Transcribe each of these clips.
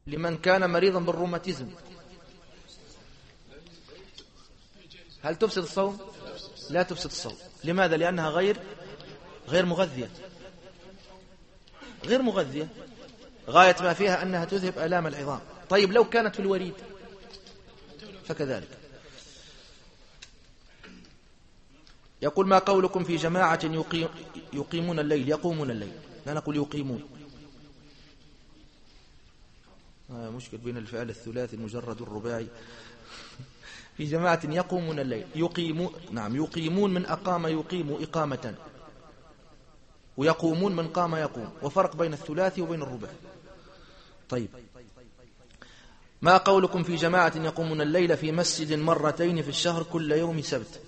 لمن كان مريضا بالروماتيزم هل تفسد الصوم؟ لا تفسد الصوم. لماذا؟ لأنها غير مغذية، غير مغذية، غاية ما فيها أنها تذهب آلام العظام. طيب لو كانت في الوريد فكذلك. يقول: ما قولكم في جماعة يقيمون الليل، يقومون الليل، لا نقول يقيمون، مشكل بين الفعل الثلاثي المجرد والرباعي. في جماعة يقومون الليل، نعم، يقيمون من أقام يقيم إقامة، ويقومون من قام يقوم، وفرق بين الثلاثي وبين الرباعي. طيب، ما قولكم في جماعة يقومون الليل في مسجد مرتين في الشهر كل يوم سبت؟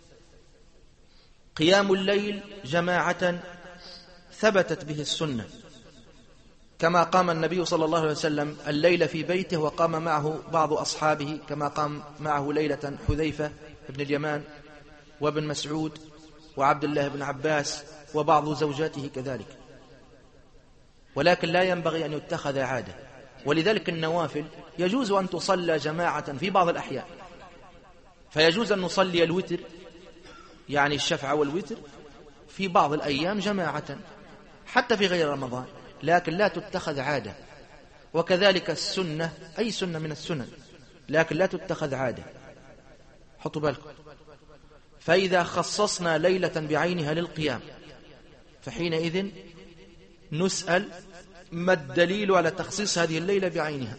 قيام الليل جماعة ثبتت به السنة، كما قام النبي صلى الله عليه وسلم الليل في بيته، وقام معه بعض أصحابه، كما قام معه ليلة حذيفة بن اليمان وابن مسعود وعبد الله بن عباس وبعض زوجاته كذلك. ولكن لا ينبغي أن يتخذ عادة، ولذلك النوافل يجوز أن تصلى جماعة في بعض الأحيان، فيجوز أن نصلي الوتر، يعني الشفع والوتر، في بعض الأيام جماعة حتى في غير رمضان، لكن لا تتخذ عادة. وكذلك السنة، أي سنة من السنن، لكن لا تتخذ عادة. حطوا بالكم، فإذا خصصنا ليلة بعينها للقيام فحينئذ نسأل: ما الدليل على تخصيص هذه الليلة بعينها؟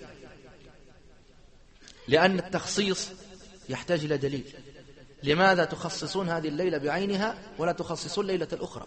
لأن التخصيص يحتاج إلى دليل. لماذا تخصصون هذه الليلة بعينها ولا تخصصون الليلة الأخرى؟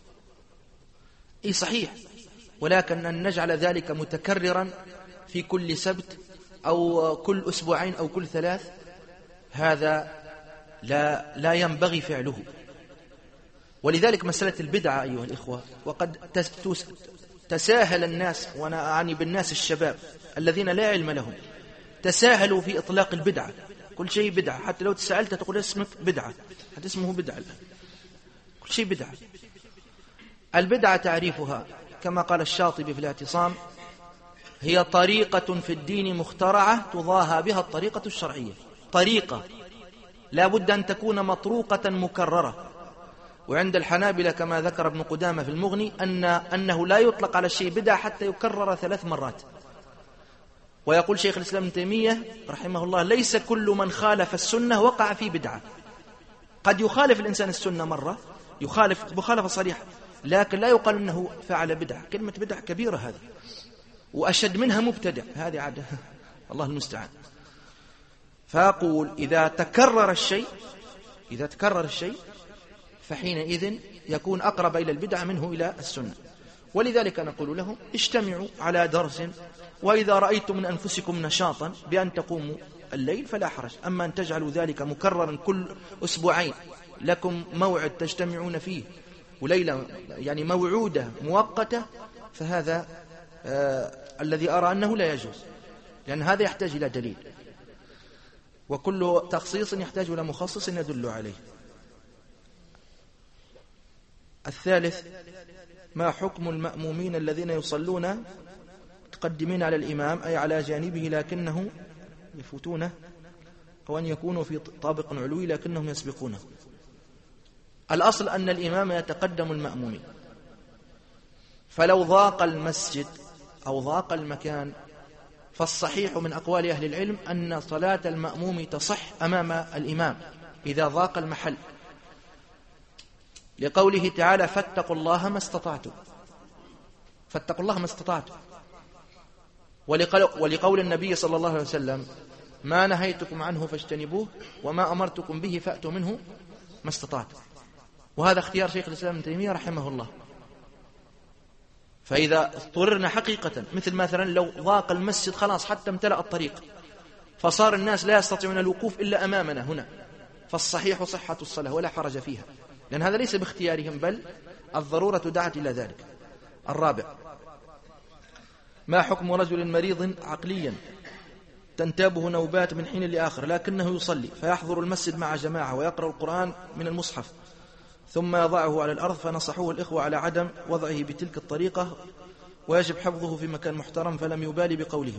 صحيح، ولكن أن نجعل ذلك متكررا في كل سبت أو كل أسبوعين أو كل 3، هذا لا ينبغي فعله. ولذلك مسألة البدعة أيها الإخوة، وقد تساهل الناس، وأنا أعني بالناس الشباب الذين لا علم لهم، تساهلوا في إطلاق البدعة. كل شيء بدعة، حتى لو تسألت تقول اسمك بدعة، حتى اسمه بدعة الآن، كل شيء بدعة. البدعة تعريفها كما قال الشاطبي في الاعتصام: هي طريقة في الدين مخترعة تضاهى بها الطريقة الشرعية. طريقة لا بد أن تكون مطروقة مكررة. وعند الحنابلة كما ذكر ابن قدامة في المغني أنه لا يطلق على الشيء بدعة حتى يكرر 3 مرات. ويقول شيخ الإسلام ابن تيمية رحمه الله: ليس كل من خالف السنة وقع في بدعة. قد يخالف الإنسان السنة مرة، يخالف مخالفة صريحة، لكن لا يقال أنه فعل بدعة. كلمة بدعة كبيرة هذه، وأشد منها مبتدع، هذه عادة الله المستعان. فأقول إذا تكرر الشيء فحينئذ يكون أقرب إلى البدعة منه إلى السنة. ولذلك نقول لهم: اجتمعوا على درس، وإذا رأيتم من أنفسكم نشاطا بأن تقوموا الليل فلا حرج. أما أن تجعلوا ذلك مكررا كل أسبوعين، لكم موعد تجتمعون فيه وليلة يعني موعودة مؤقتة، فهذا الذي أرى أنه لا يجوز، لأن هذا يحتاج إلى دليل، وكل تخصيص يحتاج إلى مخصص يدل عليه. الثالث: ما حكم المأمومين الذين يصلون متقدمين على الإمام، أي على جانبه لكنه يفوتونه، أو أن يكونوا في طابق علوي لكنهم يسبقونه؟ الأصل أن الإمام يتقدم المأمومين، فلو ضاق المسجد أو ضاق المكان فالصحيح من أقوال أهل العلم أن صلاة المأموم تصح أمام الإمام إذا ضاق المحل، لقوله تعالى: فاتقوا الله ما استطعتم. فاتقوا الله ما استطعتم. ولقول النبي صلى الله عليه وسلم: ما نهيتكم عنه فاجتنبوه وما أمرتكم به فأتوا منه ما استطعتم. وهذا اختيار شيخ الإسلام ابن تيمية رحمه الله. فإذا اضطررنا حقيقة، مثلا لو ضاق المسجد خلاص حتى امتلأ الطريق، فصار الناس لا يستطيعون الوقوف إلا أمامنا هنا، فالصحيح صحة الصلاة ولا حرج فيها، لأن هذا ليس باختيارهم بل الضرورة دعت إلى ذلك. الرابع: ما حكم رجل مريض عقليا تنتابه نوبات من حين لآخر لكنه يصلي فيحضر المسجد مع جماعة ويقرأ القرآن من المصحف ثم يضعه على الأرض، فنصحوه الإخوة على عدم وضعه بتلك الطريقة ويجب حفظه في مكان محترم، فلم يبالي بقولهم.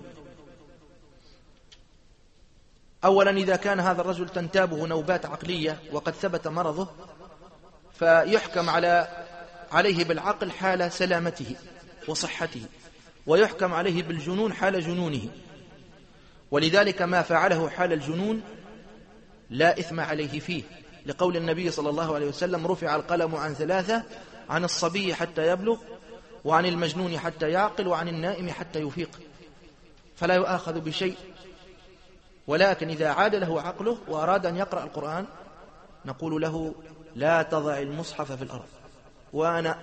أولا إذا كان هذا الرجل تنتابه نوبات عقلية وقد ثبت مرضه، فيحكم عليه بالعقل حال سلامته وصحته، ويحكم عليه بالجنون حال جنونه. ولذلك ما فعله حال الجنون لا إثم عليه فيه، لقول النبي صلى الله عليه وسلم: رفع القلم عن ثلاثة: عن الصبي حتى يبلغ، وعن المجنون حتى يعقل، وعن النائم حتى يفيق. فلا يؤاخذ بشيء. ولكن إذا عاد له عقله وأراد أن يقرأ القرآن نقول له: لا تضع المصحف في الأرض. وأنا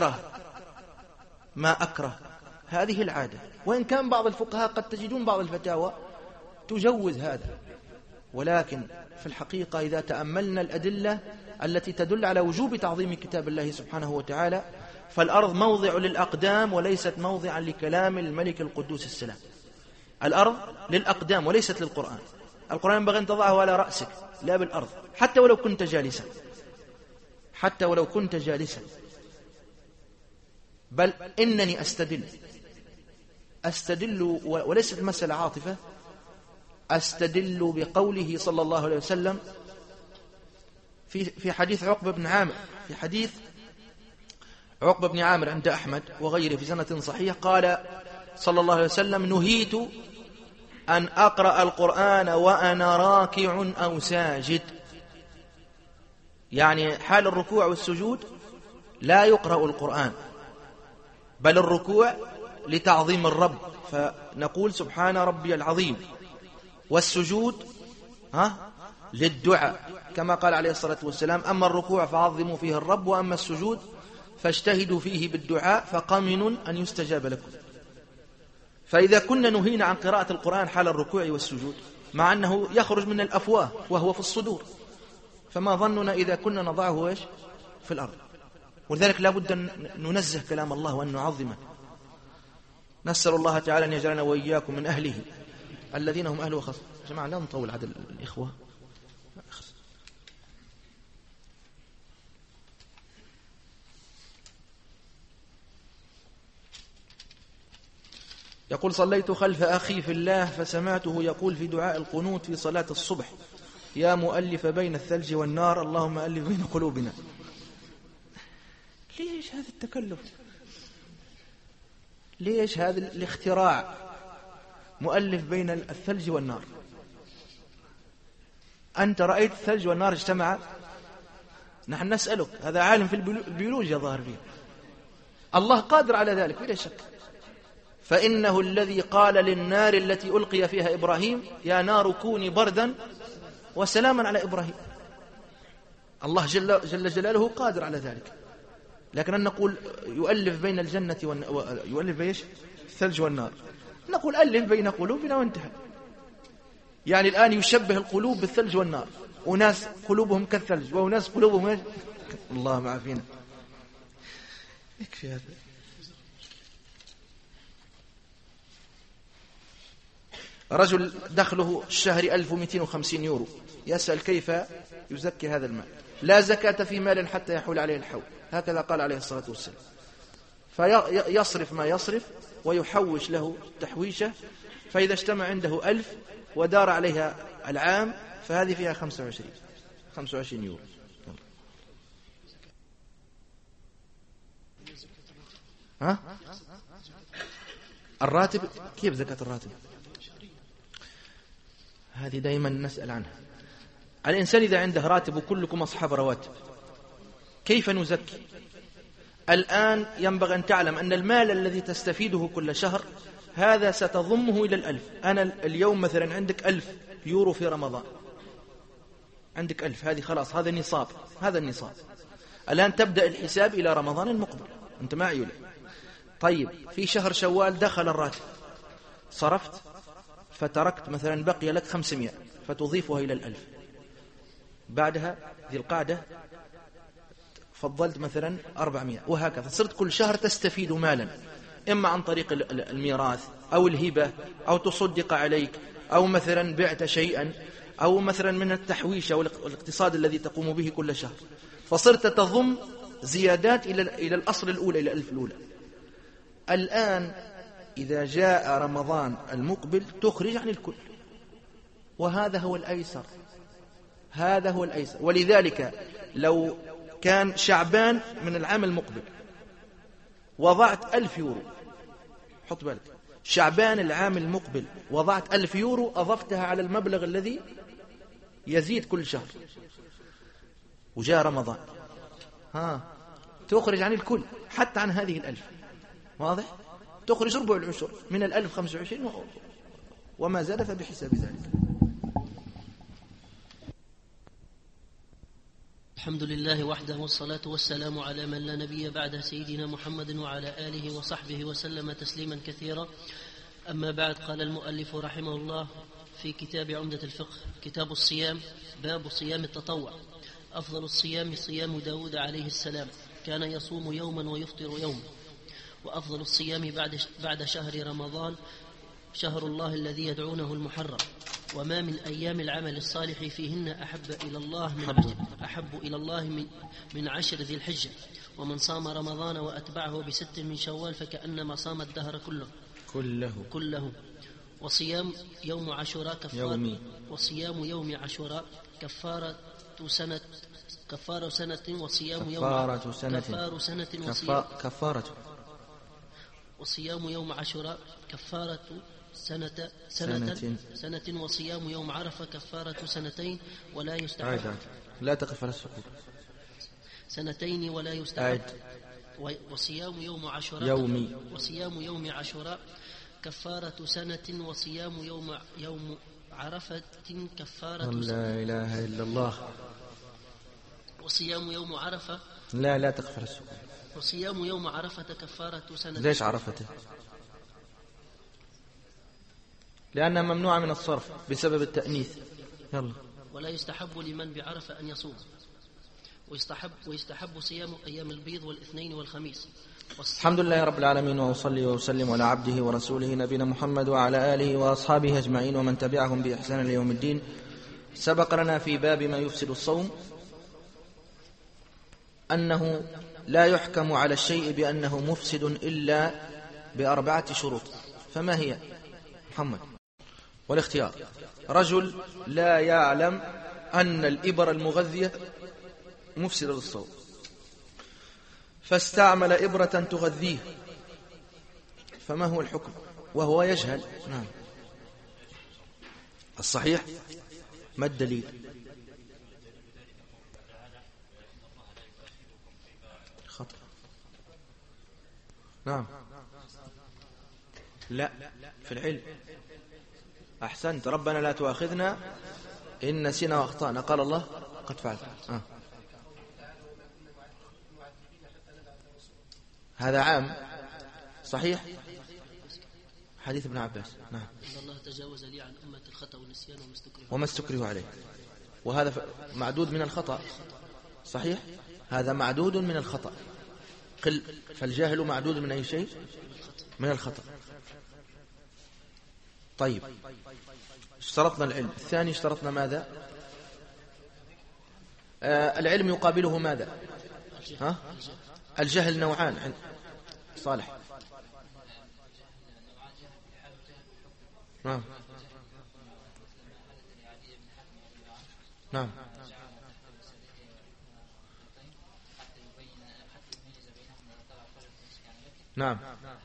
ما أكره هذه العادة، وإن كان بعض الفقهاء قد تجدون بعض الفتاوى تجوز هذا، ولكن في الحقيقة إذا تأملنا الأدلة التي تدل على وجوب تعظيم كتاب الله سبحانه وتعالى، فالأرض موضع للأقدام وليست موضعا لكلام الملك القدوس السلام. الأرض للأقدام وليست للقرآن. القرآن ينبغي أن تضعه على رأسك لا بالأرض، حتى ولو كنت جالسا. بل إنني أستدل وليست المسألة عاطفة، أستدل بقوله صلى الله عليه وسلم في حديث عقبة بن عامر عند أحمد وغيره في سنة صحيح، قال صلى الله عليه وسلم: نهيت أن أقرأ القرآن وأنا راكع أو ساجد. يعني حال الركوع والسجود لا يقرأ القرآن، بل الركوع لتعظيم الرب، فنقول سبحان ربي العظيم. والسجود للدعاء، كما قال عليه الصلاة والسلام: أما الركوع فعظموا فيه الرب، وأما السجود فاجتهدوا فيه بالدعاء فقمن أن يستجاب لكم. فإذا كنا نهينا عن قراءة القرآن حال الركوع والسجود، مع أنه يخرج من الأفواه وهو في الصدور، فما ظننا إذا كنا نضعه في الأرض؟ ولذلك لا بد أن ننزه كلام الله وأن نعظمه. نسأل الله تعالى أن يجعلنا وإياكم من أهله الذين هم أهله وخاصة. جماعة لا نطول عدد الإخوة. يقول: صليت خلف أخي في الله فسمعته يقول في دعاء القنوت في صلاة الصبح: يا مؤلف بين الثلج والنار اللهم ألف بين قلوبنا. ليش هذا التكلف؟ ليش هذا الاختراع؟ مؤلف بين الثلج والنار. أنت رأيت الثلج والنار اجتمعا؟ نحن نسألك، هذا عالم في البيولوجيا ظاهر فيه. الله قادر على ذلك بلا شك. فإنه الذي قال للنار التي ألقي فيها إبراهيم: يا نار كوني بردا وسلاما على إبراهيم. الله جل جلاله قادر على ذلك. لكن أن نقول يؤلف بين الجنة يؤلف بيش الثلج والنار، نقول ألف بين قلوبنا وانتهى. يعني الآن يشبه القلوب بالثلج والنار، وناس قلوبهم كالثلج وناس قلوبهم الله معافينا. يكفي هذا. رجل دخله الشهري 1250 يورو، يسأل كيف يزكي هذا المال. لا زكاة في مال حتى يحول عليه الحول، هكذا قال عليه الصلاة والسلام. فيصرف ما يصرف ويحوش له تحويشة، فإذا اجتمع عنده 1000 ودار عليها العام فهذه فيها 25 يورو. الراتب كيف زكاة الراتب؟ هذه دائما نسأل عنها. الإنسان إذا عنده راتب وكلكم أصحاب رواتب كيف نزكي؟ الآن ينبغي أن تعلم أن المال الذي تستفيده كل شهر هذا ستضمه إلى 1000. أنا اليوم مثلا عندك 1000 يورو في رمضان، عندك 1000، هذه خلاص، هذا النصاب. الآن تبدأ الحساب إلى رمضان المقبل، أنت معي ولا؟ طيب في شهر شوال دخل الراتب، صرفت فتركت مثلا بقي لك 500 فتضيفها إلى 1000. بعدها ذي القعدة فضلت مثلا 400، وهكذا صرت كل شهر تستفيد مالا، إما عن طريق الميراث أو الهبة أو تصدق عليك أو مثلا بعت شيئا أو مثلا من التحويش أو الاقتصاد الذي تقوم به كل شهر، فصرت تضم زيادات إلى الأصل الأولى، إلى 1000 الأولى. الآن إذا جاء رمضان المقبل تخرج عن الكل، وهذا هو الأيسر، هذا هو الأيسر. ولذلك لو كان شعبان من العام المقبل وضعت 1000 يورو، حط بالك، شعبان العام المقبل وضعت 1000 يورو، أضفتها على المبلغ الذي يزيد كل شهر، وجاء رمضان تخرج عن الكل حتى عن هذه 1000. واضح؟ تخرج ربع العشر من 1000 25 وما زاد فبحساب ذلك. الحمد لله وحده، والصلاة والسلام على من لا نبي بعده، سيدنا محمد وعلى آله وصحبه وسلم تسليما كثيرا. أما بعد، قال المؤلف رحمه الله في كتاب عمدة الفقه كتاب الصيام: باب صيام التطوع. أفضل الصيام صيام داود عليه السلام، كان يصوم يوما ويفطر يوما. وأفضل الصيام بعد شهر رمضان شهر الله الذي يدعونه المحرم. وما من أيام العمل الصالح فيهن أحب إلى الله من 10 ذي الحجة. ومن صام رمضان وأتبعه ب6 من شوال فكأنما صام الدهر كله. وصيام يوم عاشوراء وصيام يوم عاشوراء كفارة سنة، وصيام يوم وصيام يوم عاشوراء كفارة سنة، وصيام يوم عرفة كفارة سنتين ولا يستحب. لا تقف على السكوت. سنتين ولا يستحب. وصيام يوم عاشوراء كفارة سنة، وصيام يوم عرفة كفارة لا إله إلا الله. وصيام يوم عرفة لا تقف على السكوت. وصيام يوم عرفة كفارة سنة. ليش عرفته؟ لأنها ممنوعة من الصرف بسبب التأنيث. يلا. ولا يستحب لمن بعرفة أن يصوم. ويستحب صيام أيام البيض والاثنين والخميس. الحمد لله رب العالمين، وأصلي وأسلم على عبده ورسوله نبينا محمد وعلى آله وأصحابه أجمعين ومن تبعهم بإحسان ليوم الدين. سبق لنا في باب ما يفسد الصوم أنه لا يحكم على الشيء بأنه مفسد إلا ب4 شروط. فما هي محمد؟ والاختيار: رجل لا يعلم أن الإبر المغذية مفسدة للصوم فاستعمل إبرة تغذيه، فما هو الحكم وهو يجهل؟ نعم. الصحيح ما الدليل؟ خطأ. نعم. لا، في العلم. أحسنت. ربنا لا تؤاخذنا إن نسينا وأخطأنا. قال الله قد فعلت. هذا عام صحيح. حديث ابن عباس. نعم. إن الله تجاوز لي عن أمة الخطأ والنسيان وما استكره عليه. وهذا معدود من الخطأ. صحيح، هذا معدود من الخطأ. فالجاهل معدود من أي شيء؟ من الخطأ. طيب، اشترطنا العلم. الثاني اشترطنا ماذا؟ العلم يقابله ماذا؟ الجهل نوعان. صالح. نعم. نعم. نعم.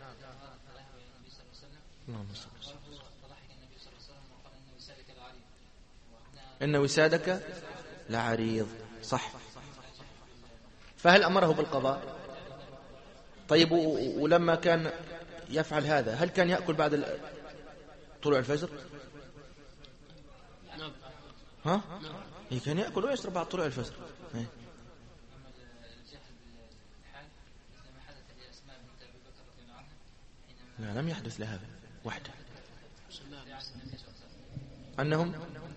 إن وسادك لعريض. صح. فهل أمره بالقضاء؟ طيب، ولما كان يفعل هذا هل كان يأكل بعد طلوع الفجر؟ نعم. كان يأكل ويشرب بعد طلوع الفجر. لا، لم يحدث لها وحده. أنهم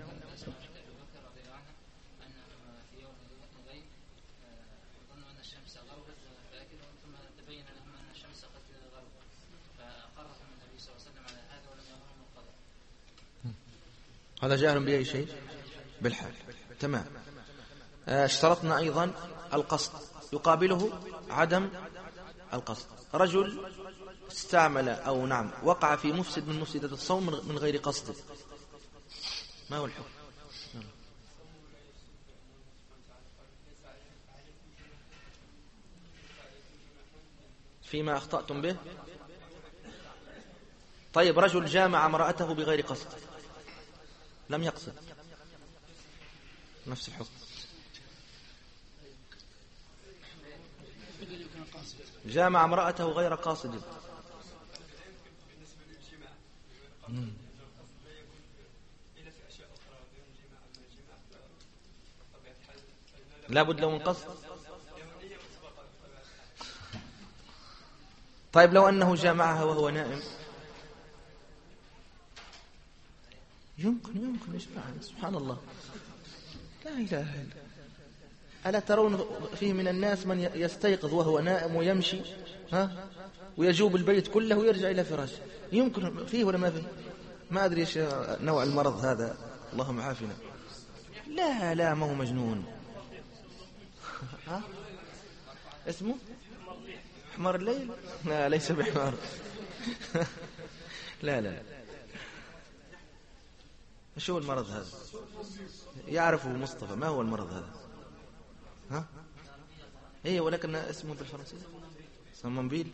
هذا جاهل بأي شيء بالحال. تمام. اشترطنا أيضا القصد، يقابله عدم القصد. رجل استعمل أو نعم وقع في مفسد من مفسدات الصوم من غير قصد، ما هو الحكم؟ فيما أخطأتم به. طيب رجل جامع امرأته بغير قصد، لم يقصد، نفس الحكم. جامع امرأته غير قاصد، لا بد له من قصد. طيب لو أنه جامعها وهو نائم، يمكن يجمعها، سبحان الله، لا إله إلا. ألا ترون فيه من الناس من يستيقظ وهو نائم ويمشي ويجوب البيت كله ويرجع إلى فراشه؟ يمكن فيه ولا ما فيه؟ ما أدري إيش نوع المرض هذا، اللهم عافنا. لا ما هو مجنون. اسمه حمار الليل؟ لا ليس بحمار. لا شو المرض هذا؟ يعرفه مصطفى، ما هو المرض هذا؟ ايه ولكن اسمه بالفرنسية سمنبيل.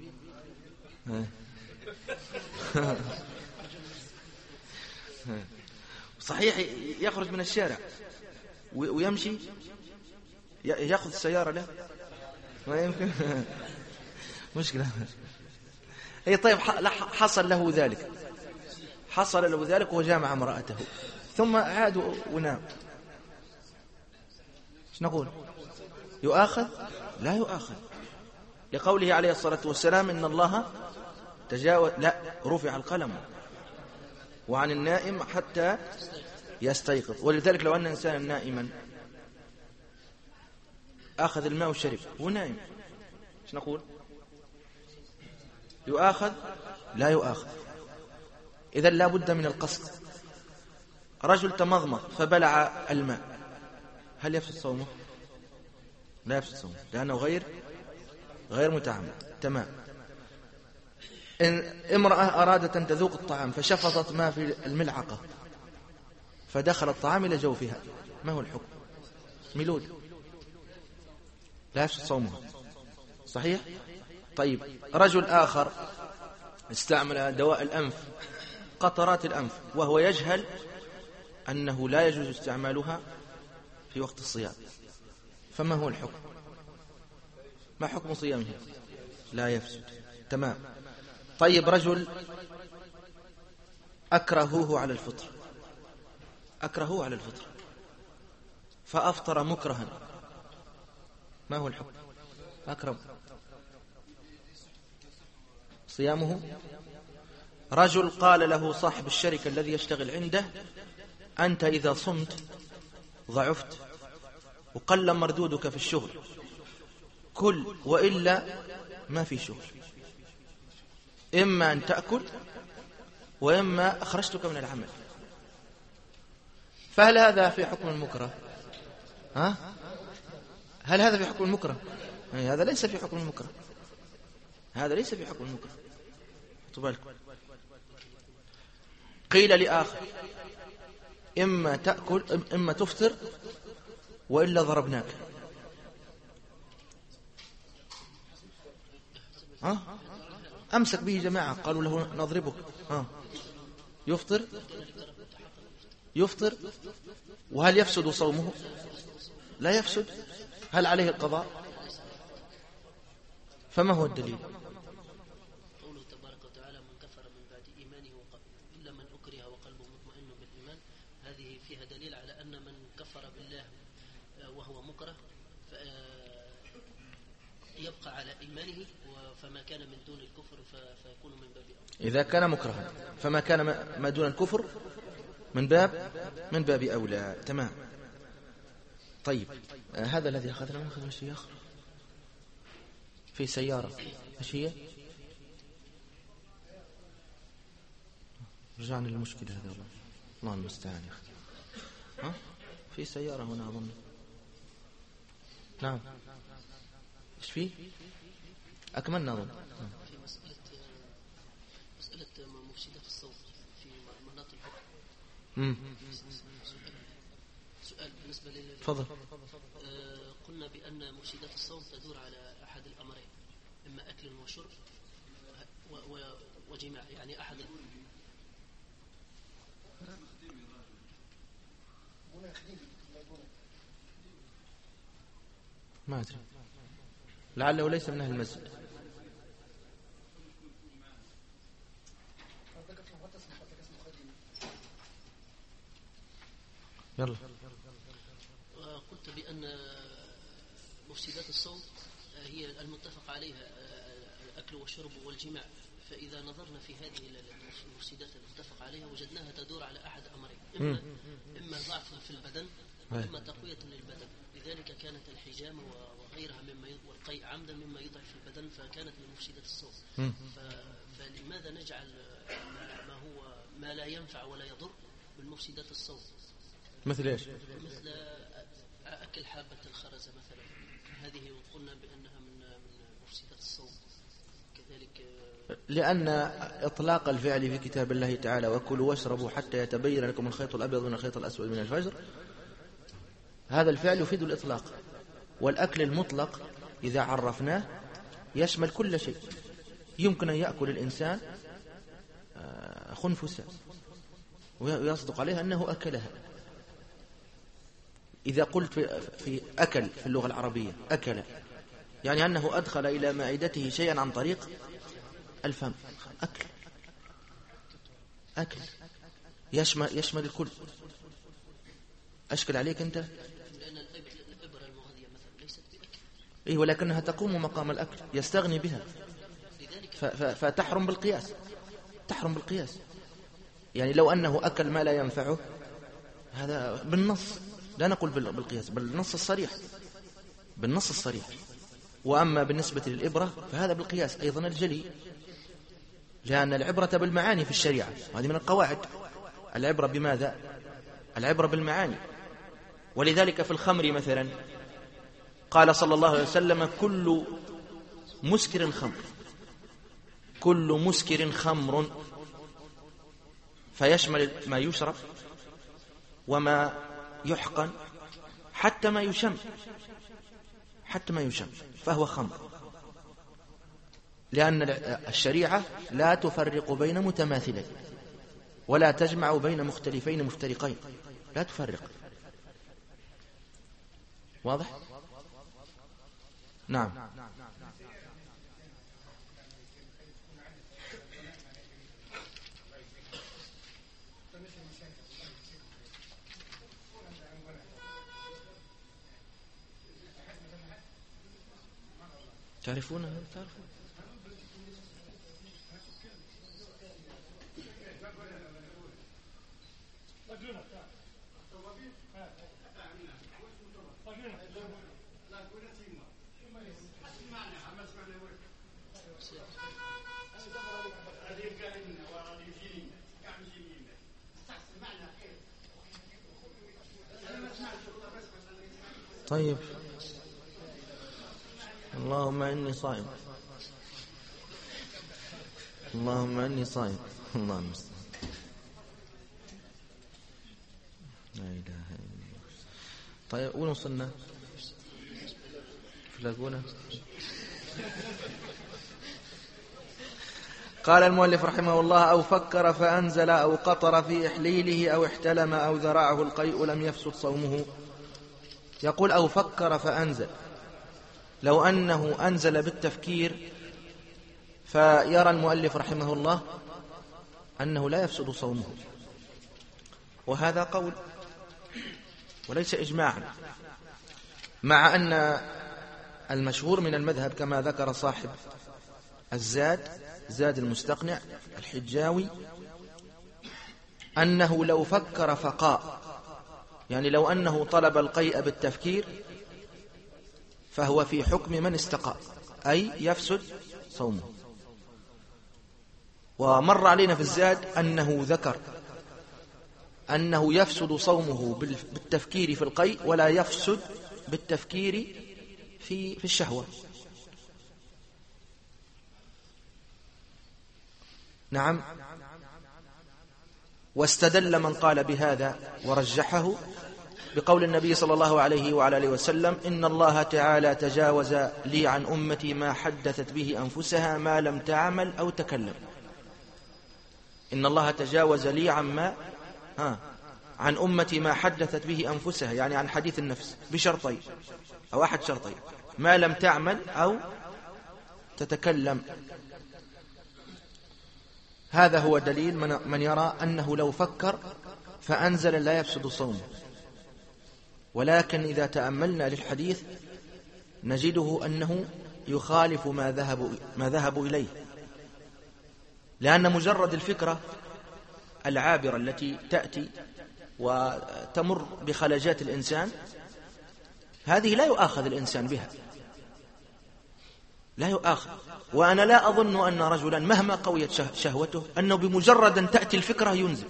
صحيح يخرج من الشارع ويمشي، يأخذ السيارة له، ما يمكن. مشكلة. اي طيب حصل له ذلك وجامع امرأته ثم عاد ونام، ايش نقول؟ يؤاخذ؟ لا يؤاخذ، لقوله عليه الصلاة والسلام إن الله تجاوز، لا رفع القلم وعن النائم حتى يستيقظ. ولذلك لو أن إنسانا نائما أخذ الماء وشرب ونائم، ايش نقول؟ يؤاخذ؟ لا يؤاخذ. إذن لا بد من القصد. رجل تمضمض فبلع الماء، هل يفسد صومه؟ لا يفسد صومه، لأنه غير متعمد. تمام. إن امرأة أرادت أن تذوق الطعام فشفطت ما في الملعقة فدخل الطعام إلى جوفها، ما هو الحكم؟ ميلود، لا يفسد صومه، صحيح؟ طيب رجل آخر استعمل دواء الأنف، قطرات الأنف، وهو يجهل أنه لا يجوز استعمالها في وقت الصيام، فما هو الحكم؟ ما حكم صيامه؟ لا يفسد. تمام. طيب رجل أكرهوه على الفطر فأفطر مكرها، ما هو الحكم؟ أكرم صيامه. رجل قال له صاحب الشركة الذي يشتغل عنده أنت إذا صمت ضعفت وقل مردودك في الشغل، كل وإلا ما في شغل، إما أن تأكل وإما أخرجتك من العمل. فهل هذا في حكم المكره؟ هل هذا في حكم المكره؟ هذا ليس في حكم المكره، هذا ليس في حكم المكره. بالكم. قيل لآخر إما تأكل إما تفطر وإلا ضربناك. أمسك به جماعة قالوا له نضربك. يفطر وهل يفسد صومه؟ لا يفسد. هل عليه القضاء؟ فما هو الدليل؟ قوله تبارك وتعالى من كفر من بعد إيمانه إلا من أكره وقلبه مطمئن بالإيمان، هذه فيها دليل على أن من كفر بالله وهو مكره يبقى على إيمانه، فما كان من دون الكفر فيكون من باب أولى. إذا كان مكرها فما كان ما دون الكفر من باب أولى. تمام. طيب هذا الذي أخذنا من أخذ الشيخ في سيارة، ايش هي؟ رجعنا للمشكلة هذا، الله المستعان يا أخي. في سيارة هنا أظن. نعم ايش فيه؟ أكملنا أظن. في مسألة مسألة مفسدات الصوت في مناط الحكم. سؤال بالنسبة لي. تفضل. قلنا بأن مفسدات الصوت تدور على أحد الأمرين، إما أكل وشرب وجماع، يعني أحد ما أدري، لعله ليس من أهل المسجد. يلا. قلت بأن مفسدات الصوت هي المتفق عليها الأكل والشرب والجماع، فإذا نظرنا في هذه المفسدات المتفق عليها وجدناها تدور على أحد أمرين، إما ضعف في البدن وإما تقوية للبدن. لذلك كانت الحجامة وغيرها والقيء عمدا مما يضعف في البدن، فكانت من مفسدات الصوت. فلماذا نجعل ما لا ينفع ولا يضر من مفسدات الصوت؟ مثل إيش؟ مثل أكل حابة الخرزة مثلا، هذه قلنا بأنها من مفسدات الصوت كذلك. لأن إطلاق الفعل في كتاب الله تعالى وكلوا واشربوا حتى يتبين لكم الخيط الأبيض من الخيط الأسود من الفجر، هذا الفعل يفيد الإطلاق. والأكل المطلق إذا عرفناه يشمل كل شيء. يمكن أن يأكل الإنسان خنفسا ويصدق عليها أنه أكلها. إذا قلت في أكل في اللغة العربية أكل، يعني أنه أدخل إلى معدته شيئا عن طريق الفم. أكل يشمل الكل. أشكل عليك أنت؟ لأن الإبرة المغذية مثلا ليست بأكل. إيه، ولكنها تقوم مقام الأكل، يستغني بها، فتحرم بالقياس. تحرم بالقياس. يعني لو أنه أكل ما لا ينفعه، هذا بالنص، لا نقول بالقياس، بالنص الصريح، بالنص الصريح. وأما بالنسبة للإبرة فهذا بالقياس أيضا الجلي، لأن العبرة بالمعاني في الشريعة، هذه من القواعد. العبرة بماذا؟ العبرة بالمعاني. ولذلك في الخمر مثلا قال صلى الله عليه وسلم: كل مسكر خمر، كل مسكر خمر، فيشمل ما يشرب وما يحقن حتى ما يشم، حتى ما يشم فهو خمر. لأن الشريعة لا تفرق بين متماثلين ولا تجمع بين مختلفين مفترقين، لا تفرق. واضح؟ نعم. تعرفونها؟ تعرفون؟ طيب. اللهم إني صائم، اللهم إني صائم، الله المستعان. لا إله إلا الله. طيب، وين وصلنا؟ في لاقونا. قال المؤلف رحمه الله: أو فكر فأنزل أو قطر في إحليله أو احتلم أو ذرعه القيء لم يفسد صومه. يقول: أو فكر فأنزل، لو أنه أنزل بالتفكير فيرى المؤلف رحمه الله أنه لا يفسد صومه، وهذا قول وليس إجماعا، مع أن المشهور من المذهب كما ذكر صاحب زاد المستقنع الحجاوي أنه لو فكر فقاء، يعني لو أنه طلب القيء بالتفكير فهو في حكم من استقاء، أي يفسد صومه. ومر علينا في الزاد أنه ذكر أنه يفسد صومه بالتفكير في القيء ولا يفسد بالتفكير في الشهوة. نعم. واستدل من قال بهذا ورجحه بقول النبي صلى الله عليه وعلى آله وسلم: إن الله تعالى تجاوز لي عن أمتي ما حدثت به أنفسها ما لم تعمل أو تكلم. إن الله تجاوز لي عن أمتي ما حدثت به أنفسها، يعني عن حديث النفس، بشرطين أو أحد شرطين: ما لم تعمل أو تتكلم. هذا هو دليل من يرى أنه لو فكر فأنزل لا يفسد صومه. ولكن إذا تأملنا للحديث نجده أنه يخالف ما ذهبوا إليه، لأن مجرد الفكرة العابرة التي تأتي وتمر بخلجات الإنسان هذه لا يؤاخذ الإنسان بها، لا يؤاخذ. وأنا لا أظن أن رجلا مهما قويت شهوته أنه بمجرد أن تأتي الفكرة ينزل.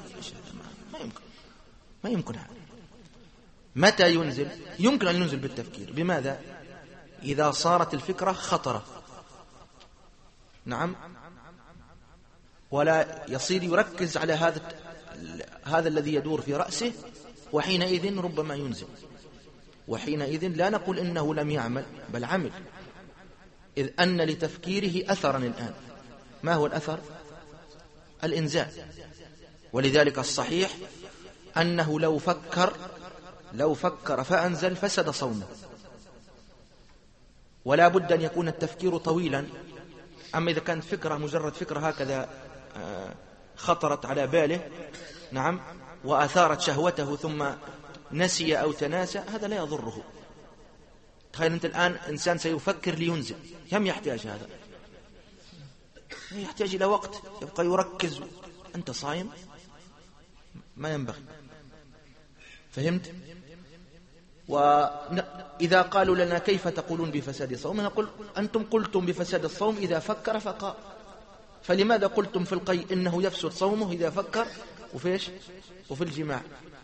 ما يمكن هذا. متى ينزل؟ يمكن أن ينزل بالتفكير. بماذا؟ إذا صارت الفكرة خطرة، نعم، ولا يصير يركز على هذا الذي يدور في رأسه، وحينئذ ربما ينزل. وحينئذ لا نقول إنه لم يعمل، بل عمل، إذ أن لتفكيره أثرا الآن. ما هو الأثر؟ الإنزال. ولذلك الصحيح أنه لو فكر فأنزل فسد صومه، ولا بد أن يكون التفكير طويلا. أما إذا كانت فكرة مجرد فكرة هكذا خطرت على باله، نعم، وأثارت شهوته ثم نسي أو تناسى، هذا لا يضره. تخيل أنت الآن إنسان سيفكر لينزل، كم يحتاج هذا؟ يحتاج إلى وقت، يبقى يركز. أنت صايم، ما ينبغي. فهمت؟ وإذا قالوا لنا كيف تقولون بفساد صوم، نقول أنتم قلتم بفساد الصوم إذا فكر فقال، فلماذا قلتم في القيء إنه يفسد صومه إذا فكر وفي الجماع؟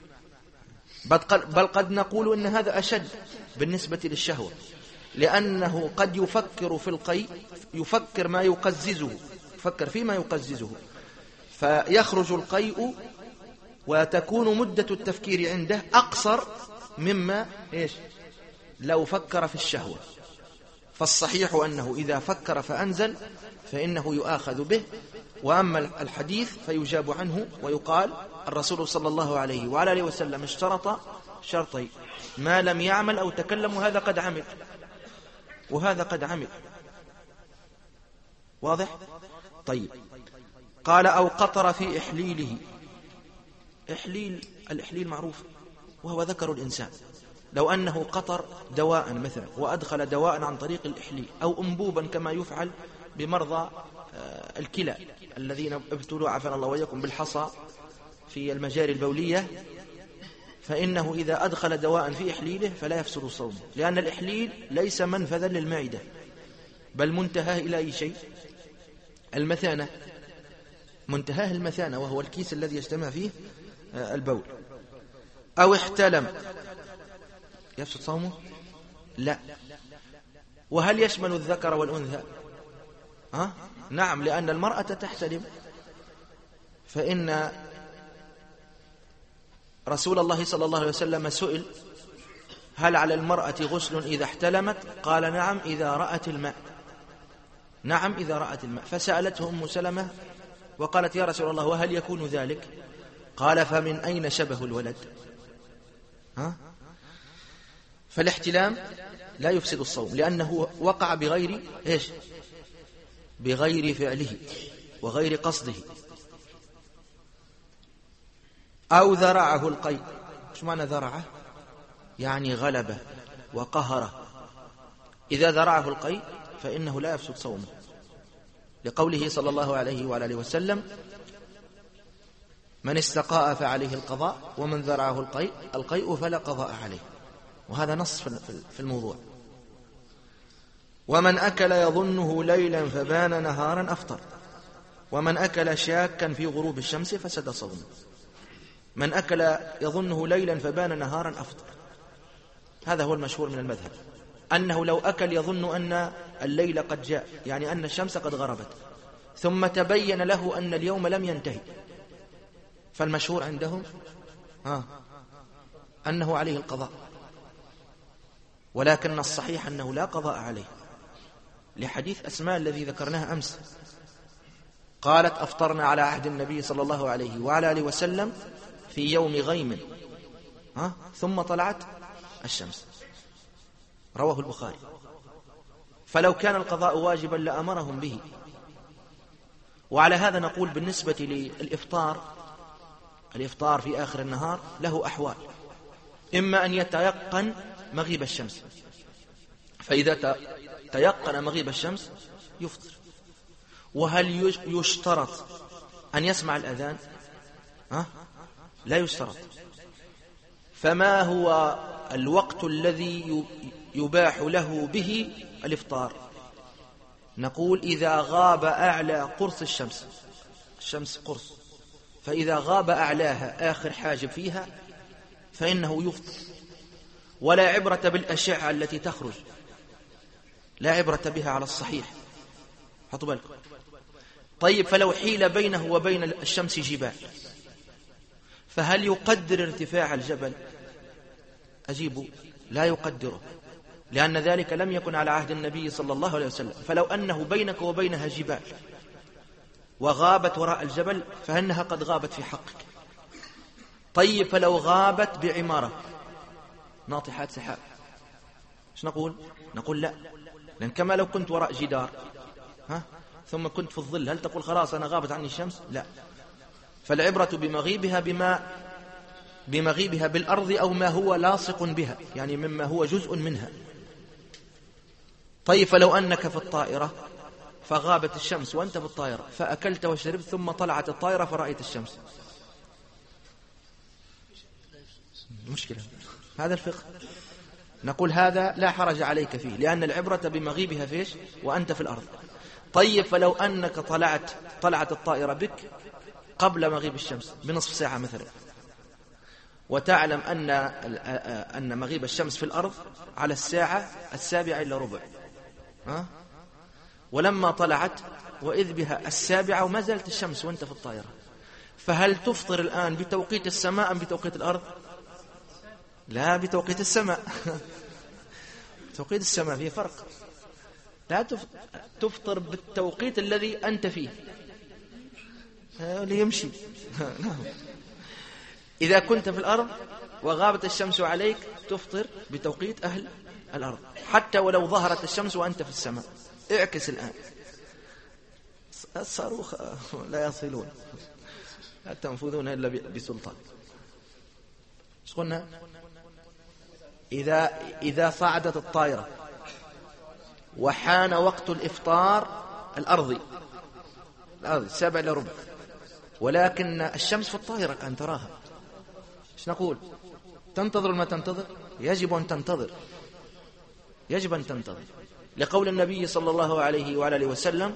بل قد نقول إن هذا أشد بالنسبة للشهوة، لأنه قد يفكر في القيء، يفكر ما يقززه، يفكر فيما يقززه، فيخرج القيء وتكون مدة التفكير عنده أقصر مما لو فكر في الشهوة. فالصحيح أنه إذا فكر فأنزل فإنه يؤاخذ به. وأما الحديث فيجاب عنه ويقال: الرسول صلى الله عليه وعلى آله وسلم اشترط شرطين: ما لم يعمل أو تكلم، وهذا قد عمل، واضح؟ طيب، قال: أو قطر في إحليله. الإحليل معروف، وهو ذكر الإنسان. لو أنه قطر دواء مثلا وأدخل دواء عن طريق الإحليل، أو أنبوبا كما يفعل بمرضى الكلى الذين ابتلوا عافانا الله وإياكم بالحصى في المجاري البولية، فإنه إذا أدخل دواء في إحليله فلا يفسد صومه، لأن الإحليل ليس منفذا للمعدة، بل منتهاه إلى أي شيء؟ المثانة، منتهاه المثانة، وهو الكيس الذي يجتمع فيه البول. أو احتلم، يفسد صومه؟ لا. وهل يشمل الذكر والأنثى؟ نعم، لأن المرأة تحتلم، فإن رسول الله صلى الله عليه وسلم سئل: هل على المرأة غسل إذا احتلمت؟ قال: نعم إذا رأت الماء. نعم إذا رأت الماء. فسألته أم سلمة وقالت: يا رسول الله، وهل يكون ذلك؟ قال: فمن أين شبه الولد؟ فالاحتلام لا يفسد الصوم، لأنه وقع بغير فعله وغير قصده. أو ذرعه القيء. شو معنى ذرعه؟ يعني غلبه وقهره. إذا ذرعه القيء فإنه لا يفسد صومه، لقوله صلى الله عليه وعلى آله وسلم: من استقاء فعليه القضاء، ومن ذرعه القيء فلا قضاء عليه. وهذا نص في الموضوع. ومن أكل يظنه ليلا فبان نهارا أفطر، ومن أكل شاكا في غروب الشمس فسد صومه. من أكل يظنه ليلا فبان نهارا أفطر، هذا هو المشهور من المذهب، أنه لو أكل يظن أن الليل قد جاء، يعني أن الشمس قد غربت، ثم تبين له أن اليوم لم ينتهي، فالمشهور عندهم أنه عليه القضاء، ولكن الصحيح أنه لا قضاء عليه، لحديث أسماء الذي ذكرناه أمس، قالت أفطرنا على عهد النبي صلى الله عليه وعلى آله وسلم في يوم غيم ثم طلعت الشمس، رواه البخاري. فلو كان القضاء واجبا لأمرهم به. وعلى هذا نقول بالنسبة للإفطار، الإفطار في آخر النهار له أحوال، إما أن يتيقن مغيب الشمس، فإذا تيقن مغيب الشمس يفطر. وهل يشترط أن يسمع الأذان؟ لا يشترط. فما هو الوقت الذي يباح له به الإفطار؟ نقول إذا غاب أعلى قرص الشمس، الشمس قرص، فإذا غاب أعلاها آخر حاجب فيها فإنه يفطر، ولا عبرة بالأشعة التي تخرج، لا عبرة بها على الصحيح، حطوا بالكم. طيب فلو حيل بينه وبين الشمس جبال، فهل يقدر ارتفاع الجبل؟ أجيبوا لا يقدره، لأن ذلك لم يكن على عهد النبي صلى الله عليه وسلم. فلو أنه بينك وبينها جبال وغابت وراء الجبل فإنها قد غابت في حقك. طيب فلو غابت بعمارة، ناطحات سحاب، ايش نقول؟ نقول لا، لأن كما لو كنت وراء جدار ثم كنت في الظل، هل تقول خلاص أنا غابت عني الشمس؟ لا، فالعبرة بمغيبها بالأرض أو ما هو لاصق بها، يعني مما هو جزء منها. طيب فلو أنك في الطائرة فغابت الشمس وأنت في الطائرة، فأكلت وشربت ثم طلعت الطائرة فرأيت الشمس، مشكلة، هذا الفقه. نقول هذا لا حرج عليك فيه، لأن العبرة بمغيبها فيش وأنت في الأرض. طيب فلو أنك طلعت الطائرة بك قبل مغيب الشمس بنصف ساعة مثلا، وتعلم أن مغيب الشمس في الأرض على الساعة 7:15، ولما طلعت وإذ بها 7 وما زالت الشمس وانت في الطائرة، فهل تفطر الآن بتوقيت السماء أم بتوقيت الأرض؟ لا، بتوقيت السماء. توقيت السماء فيه فرق، لا تفطر بالتوقيت الذي أنت فيه ليمشي. إذا كنت في الأرض وغابت الشمس عليك تفطر بتوقيت أهل الأرض، حتى ولو ظهرت الشمس وأنت في السماء. اعكس الآن، الصاروخ لا يصلون، لا تنفذون إلا بسلطان. ايش قلنا؟ إذا صعدت الطائرة وحان وقت الإفطار الأرضي 7:15، ولكن الشمس في الطائرة كأن تراها، ايش نقول؟ تنتظر ما تنتظر؟ يجب أن تنتظر، يجب أن تنتظر، لقول النبي صلى الله عليه وعلى آله وسلم: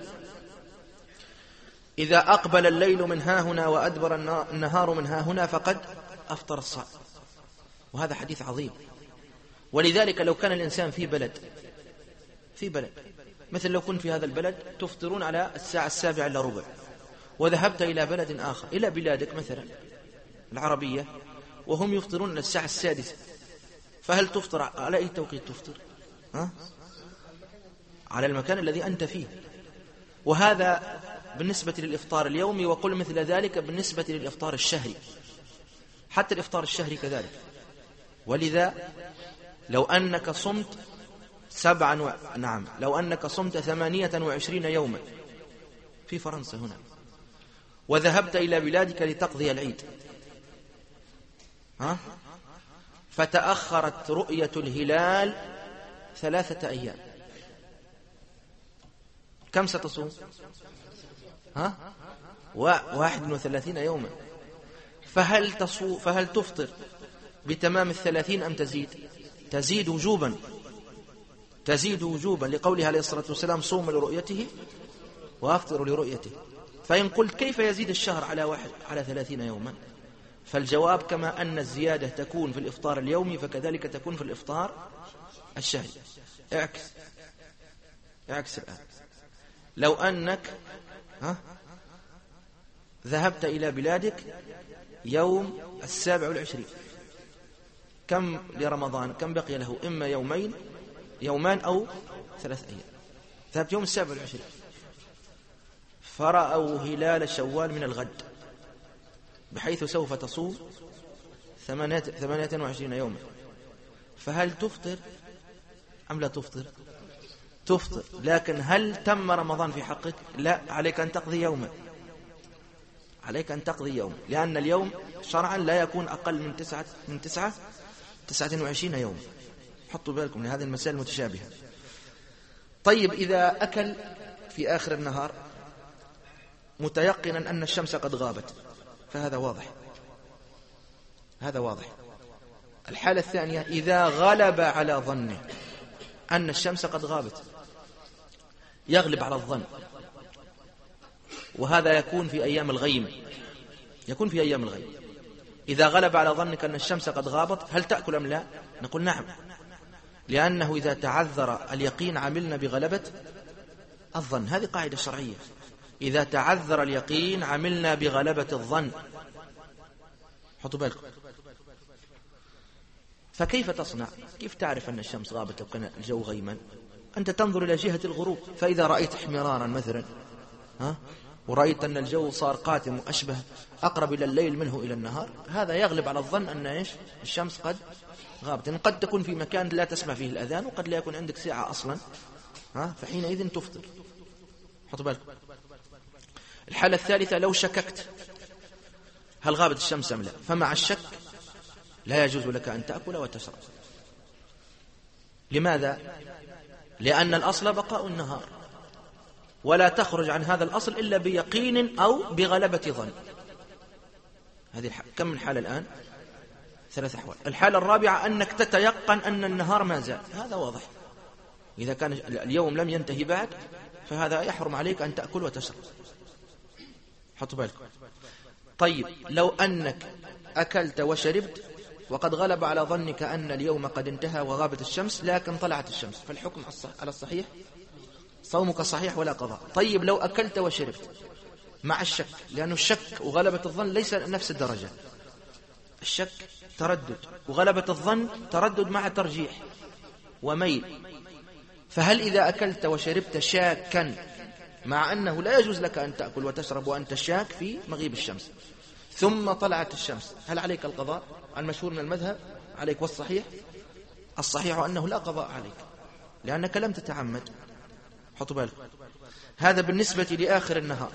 إذا أقبل الليل من ها هنا وأدبر النهار من ها هنا فقد أفطر الصائم. وهذا حديث عظيم. ولذلك لو كان الإنسان في بلد مثل لو كنت في هذا البلد تفطرون على الساعة 7:15، وذهبت إلى بلد آخر، إلى بلادك مثلا العربية، وهم يفطرون على الساعة 6، فهل تفطر على أي توقيت تفطر؟ على المكان الذي أنت فيه. وهذا بالنسبة للإفطار اليومي، وقل مثل ذلك بالنسبة للإفطار الشهري، حتى الإفطار الشهري كذلك. ولذا لو أنك صمت 28 يوما في فرنسا هنا، وذهبت إلى بلادك لتقضي العيد، فتأخرت رؤية الهلال 3 أيام، كم ستصوم؟ 31 يوما. فهل تفطر بتمام 30 أم تزيد؟ تزيد وجوبا لقوله عليه الصلاة والسلام: صوم لرؤيته وأفطر لرؤيته. فإن قلت كيف يزيد الشهر على 30 يوما؟ فالجواب: كما أن الزيادة تكون في الإفطار اليومي فكذلك تكون في الإفطار الشهري. اعكس الآن. لو أنك ذهبت إلى بلادك يوم 27، كم لرمضان؟ كم بقي له؟ إما يومان أو 3 أيام. ذهبت يوم 27 فرأوا هلال شوال من الغد، بحيث سوف تصوم 28 يوما، فهل تفطر أم لا تفطر؟ تفطر. لكن هل تم رمضان في حقك؟ لا، عليك أن تقضي يوما، عليك أن تقضي يوم، لأن اليوم شرعا لا يكون أقل من 29 يوما. حطوا بالكم لهذه المسائل المتشابهة. طيب، إذا أكل في آخر النهار متيقنا أن الشمس قد غابت، فهذا واضح، هذا واضح. الحالة الثانية، إذا غلب على ظنه أن الشمس قد غابت، يغلب على الظن، وهذا يكون في أيام الغيم، يكون في أيام الغيم. إذا غلب على ظنك أن الشمس قد غابت، هل تأكل أم لا؟ نقول نعم، لأنه إذا تعذر اليقين عملنا بغلبة الظن. هذه قاعدة شرعية، إذا تعذر اليقين عملنا بغلبة الظن. حطوا بالكم. فكيف تصنع؟ كيف تعرف أن الشمس غابت لو كان الجو غيما؟ أنت تنظر إلى جهة الغروب، فإذا رأيت احمرارا مثلا ورأيت أن الجو صار قاتم وأشبه أقرب إلى الليل منه إلى النهار، هذا يغلب على الظن أن الشمس قد غابت. يعني قد تكون في مكان لا تسمع فيه الأذان، وقد لا يكون عندك ساعة أصلا، فحينئذ تفطر. حطوا بالكم. الحالة الثالثة، لو شككت هل غابت الشمس أم لا، فمع الشك لا يجوز لك أن تأكل وتشرب. لماذا؟ لأن الأصل بقاء النهار، ولا تخرج عن هذا الأصل إلا بيقين أو بغلبة ظن. هذه كم من حالة الآن؟ 3 أحوال. الحالة الرابعة أنك تتيقن أن النهار ما زال، هذا واضح. إذا كان اليوم لم ينتهي بعد، فهذا يحرم عليك أن تأكل وتشرب. حطوا بالكم. طيب، لو أنك أكلت وشربت وقد غلب على ظنك أن اليوم قد انتهى وغابت الشمس، لكن طلعت الشمس، فالحكم على الصحيح صومك صحيح ولا قضاء. طيب، لو أكلت وشربت مع الشك، لأنه الشك وغلبة الظن ليس نفس الدرجة. الشك تردد، وغلبة الظن تردد مع ترجيح وميل. فهل إذا أكلت وشربت شاكا، مع أنه لا يجوز لك أن تأكل وتشرب وأنت شاك في مغيب الشمس، ثم طلعت الشمس، هل عليك القضاء؟ المشهور من المذهب عليك، والصحيح الصحيح أنه لا قضاء عليك، لأنك لم تتعمد. حطوا بالكم. هذا بالنسبة لآخر النهار.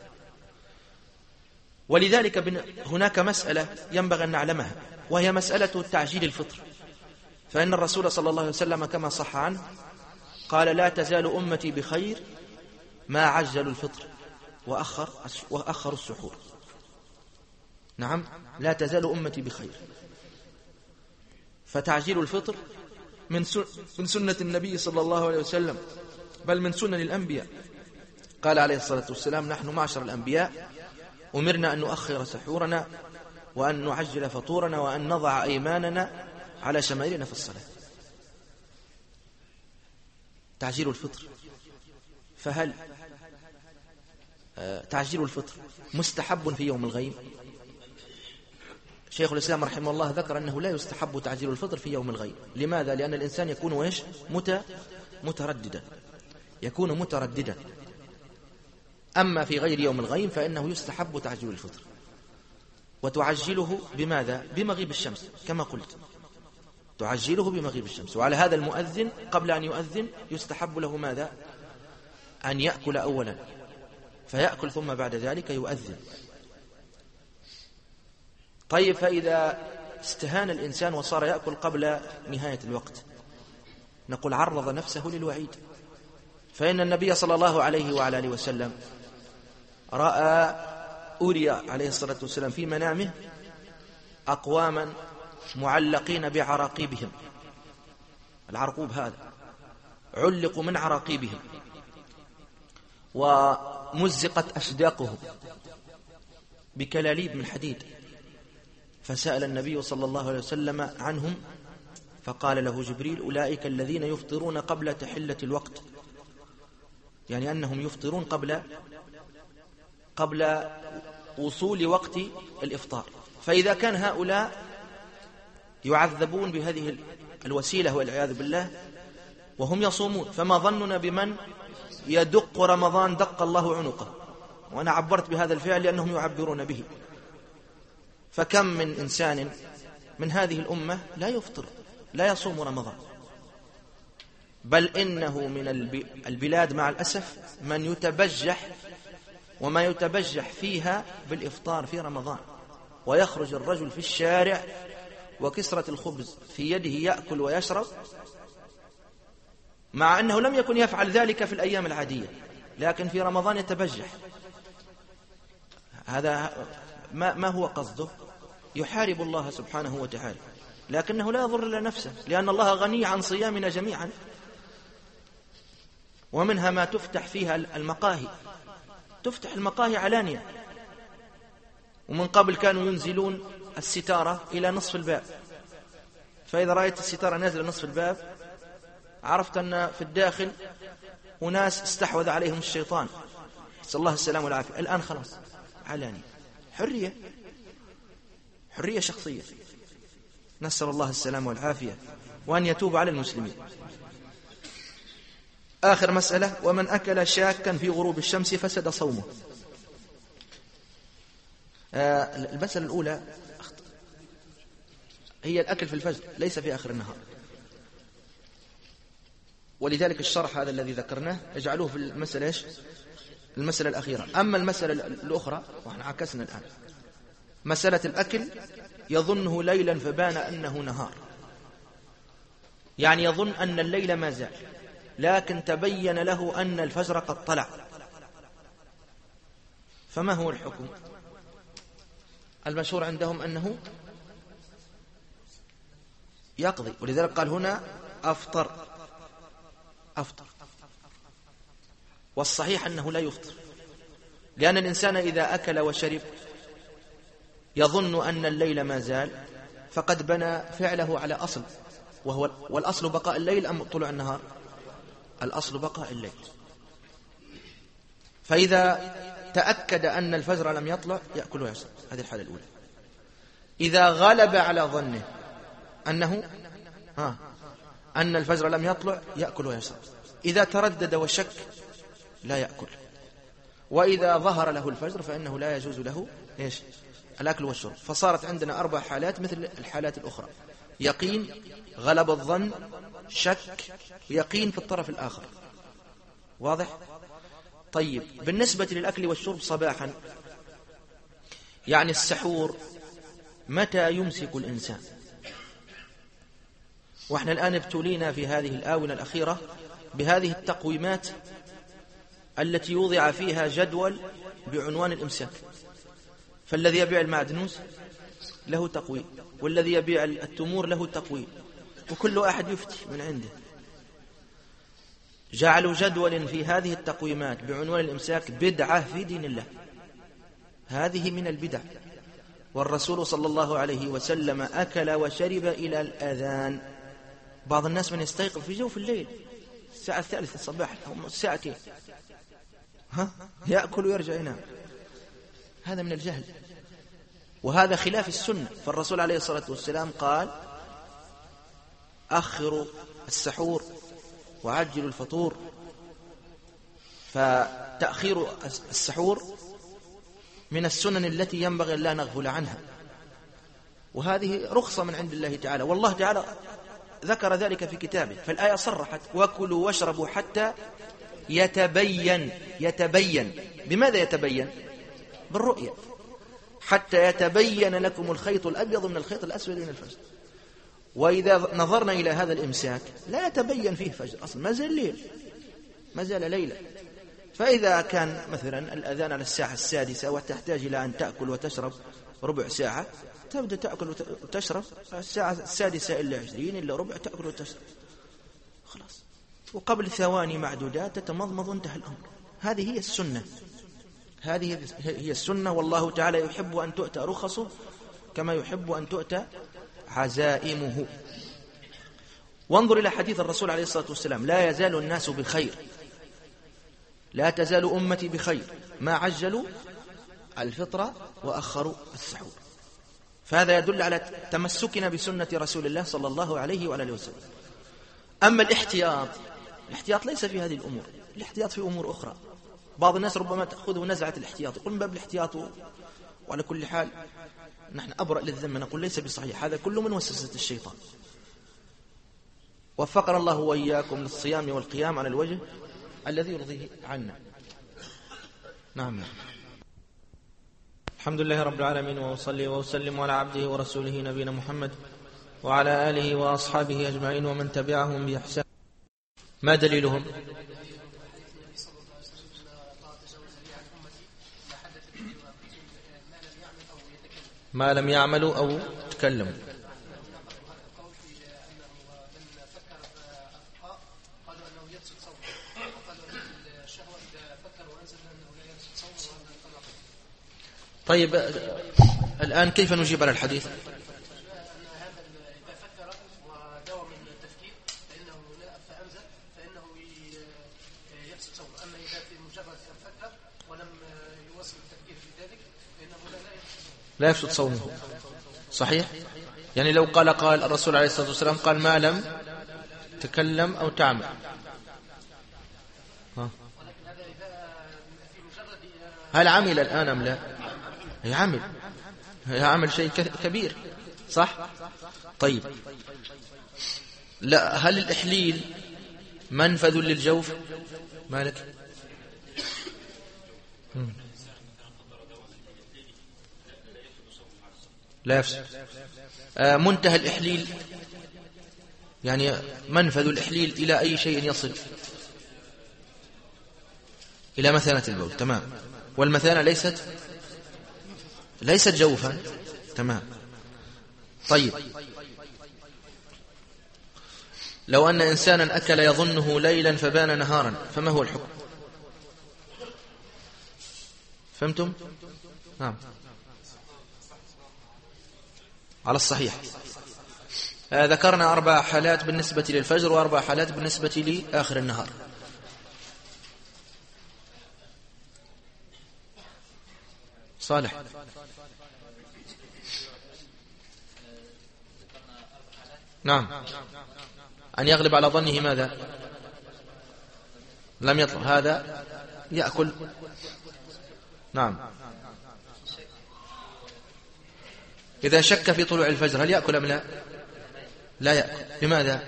ولذلك هناك مسألة ينبغي أن نعلمها، وهي مسألة تعجيل الفطر. فإن الرسول صلى الله عليه وسلم كما صح عنه قال: لا تزال أمتي بخير ما عجلوا الفطر وأخروا السحور. نعم، لا تزال أمتي بخير. فتعجيل الفطر من سنة النبي صلى الله عليه وسلم، بل من سنن الأنبياء. قال عليه الصلاة والسلام: نحن معشر الأنبياء أمرنا أن نؤخر سحورنا، وأن نعجل فطورنا، وأن نضع أيماننا على شمائلنا في الصلاة. تعجيل الفطر. فهل تعجيل الفطر مستحب في يوم الغيم؟ شيخ الإسلام رحمه الله ذكر أنه لا يستحب تعجيل الفطر في يوم الغيم. لماذا؟ لأن الإنسان يكون مترددا، يكون مترددا. أما في غير يوم الغيم فإنه يستحب تعجيل الفطر، وتعجله بماذا؟ بمغيب الشمس، كما قلت تعجله بمغيب الشمس. وعلى هذا المؤذن قبل أن يؤذن يستحب له ماذا؟ أن يأكل أولا، فيأكل ثم بعد ذلك يؤذن. طيب، فإذا استهان الإنسان وصار يأكل قبل نهاية الوقت، نقول عرض نفسه للوعيد. فإن النبي صلى الله عليه وعلى آله وسلم أري عليه الصلاة والسلام في منامه أقواما معلقين بعراقيبهم. العرقوب هذا علقوا من عراقيبهم، ومزقت أشداقهم بكلاليب من حديد. فسأل النبي صلى الله عليه وسلم عنهم، فقال له جبريل: أولئك الذين يفطرون قبل تحلة الوقت، يعني أنهم يفطرون قبل قبل وصول وقت الإفطار. فإذا كان هؤلاء يعذبون بهذه الوسيلة والعياذ بالله وهم يصومون، فما ظننا بمن يدق رمضان دق الله عنقه؟ وأنا عبرت بهذا الفعل لأنهم يعبرون به. فكم من إنسان من هذه الأمة لا يفطر، لا يصوم رمضان، بل إنه من البلاد مع الأسف من يتبجح، وما يتبجح فيها بالإفطار في رمضان، ويخرج الرجل في الشارع وكسرة الخبز في يده يأكل ويشرب، مع أنه لم يكن يفعل ذلك في الأيام العادية، لكن في رمضان يتبجح. هذا ما هو قصده؟ يحارب الله سبحانه وتعالى، لكنه لا يضر إلا نفسه، لأن الله غني عن صيامنا جميعا. ومنها ما تفتح فيها المقاهي، تفتح المقاهي علانية، ومن قبل كانوا ينزلون الستارة إلى نصف الباب، فإذا رأيت الستارة نازلة نصف الباب عرفت أن في الداخل أناس استحوذ عليهم الشيطان، نسأل الله السلام والعافية. الآن خلاص علانية، حرية شخصية، نسأل الله السلام والعافية وأن يتوب على المسلمين. آخر مسألة: ومن أكل شاكا في غروب الشمس فسد صومه. المسألة الأولى هي الأكل في الفجر، ليس في آخر النهار، ولذلك الشرح هذا الذي ذكرناه اجعلوه في المسألة إيش؟ المسألة الأخيرة. أما المسألة الأخرى وإحنا عكسنا الآن، مسألة الأكل يظنه ليلا فبان أنه نهار، يعني يظن أن الليل ما زال، لكن تبين له أن الفجر قد طلع، فما هو الحكم؟ المشهور عندهم أنه يقضي، ولذلك قال هنا أفطر، والصحيح أنه لا يفطر، لأن الإنسان إذا أكل وشرب يظن أن الليل ما زال، فقد بنى فعله على أصل، والأصل بقاء الليل أم طلوع النهار؟ الأصل بقاء الليل. فإذا تأكد أن الفجر لم يطلع يأكل ويشرب، هذه الحالة الأولى. إذا غلب على ظنه أن الفجر لم يطلع يأكل ويشرب. إذا تردد وشك لا يأكل. وإذا ظهر له الفجر فإنه لا يجوز له إيش؟ الأكل والشرب. فصارت عندنا 4 حالات مثل الحالات الأخرى: يقين، غلب الظن، شك، يقين في الطرف الآخر. واضح؟ طيب، بالنسبة للأكل والشرب صباحا، يعني السحور، متى يمسك الإنسان؟ وإحنا الآن ابتلينا في هذه الآونة الأخيرة بهذه التقويمات التي يوضع فيها جدول بعنوان الإمساك، فالذي يبيع المعدنوس له تقويم، والذي يبيع التمور له تقويم، وكل أحد يفتي من عنده. جعلوا جدول في هذه التقويمات بعنوان الإمساك بدعة في دين الله، هذه من البدع. والرسول صلى الله عليه وسلم أكل وشرب إلى الأذان. بعض الناس من يستيقظ في جوف الليل الساعة 3 الصباح أو ساعتين يأكل ويرجع ينام، هذا من الجهل، وهذا خلاف السنة. فالرسول عليه الصلاة والسلام قال: أخروا السحور وعجلوا الفطور. فتأخير السحور من السنن التي ينبغي أن لا نغفل عنها، وهذه رخصة من عند الله تعالى، والله تعالى ذكر ذلك في كتابه. فالآية صرحت: وكلوا واشربوا حتى يتبين. بماذا يتبين؟ بالرؤية، حتى يتبين لكم الخيط الأبيض من الخيط الأسود من الفجر. وإذا نظرنا إلى هذا الإمساك لا يتبين فيه فجر أصلا، ما زال ليل، ما زال ليلة. فإذا كان مثلا الأذان على الساعة 6 وتحتاج إلى أن تأكل وتشرب ربع ساعة، تبدأ تأكل وتشرب الساعة 6 إلا 20 إلا ربع تأكل وتشرب، خلاص، وقبل ثواني معدودات تتمضمض وانتهى الأمر. هذه هي السنة، هذه هي السنة. والله تعالى يحب أن تؤتى رخصه كما يحب أن تؤتى عزائمه. وانظر إلى حديث الرسول عليه الصلاة والسلام: لا يزال الناس بخير، لا تزال أمتي بخير ما عجلوا على الفطرة وأخروا السحور. فهذا يدل على تمسكنا بسنة رسول الله صلى الله عليه وآله وسلم. أما الاحتياط ليس في هذه الأمور، الاحتياط في أمور أخرى. بعض الناس ربما تأخذه نزعة الاحتياط، يقول من باب الاحتياط، وعلى كل حال نحن أبرأ للذمة، نقول ليس بصحيح، هذا كله من وسوسة الشيطان. وفقنا الله وإياكم للصيام والقيام على الوجه الذي يرضيه عنا. نعم. الحمد لله رب العالمين، وأصلي وأسلم على عبده ورسوله نبينا محمد وعلى آله وأصحابه أجمعين ومن تبعهم بإحسان. ما دليلهم؟ ما لم يعملوا أو تكلموا. طيب الآن كيف نجيب على الحديث؟ لا يفسد صومه. صحيح؟ يعني لو قال الرسول عليه الصلاة والسلام قال ما لم تكلم أو تعمل، هل عمل الآن أم لا؟ يعمل شيء كبير، صح؟ طيب لا، هل الإحليل منفذ للجوف؟ مالك؟ لا يفسد. منتهى الإحليل يعني منفذ الإحليل إلى أي شيء يصل؟ إلى مثانة البول. تمام. والمثانة ليست جوفا. تمام. طيب لو أن إنسانا أكل يظنه ليلا فبان نهارا، فما هو الحكم؟ فهمتم؟ نعم، على الصحيح. ذكرنا 4 حالات بالنسبة للفجر و4 حالات بالنسبة لآخر النهار. صالح. نعم. أن يغلب على ظنه ماذا؟ لم يطلع، هذا يأكل. نعم. إذا شك في طلوع الفجر هل يأكل أم لا؟ لا يأكل. لماذا؟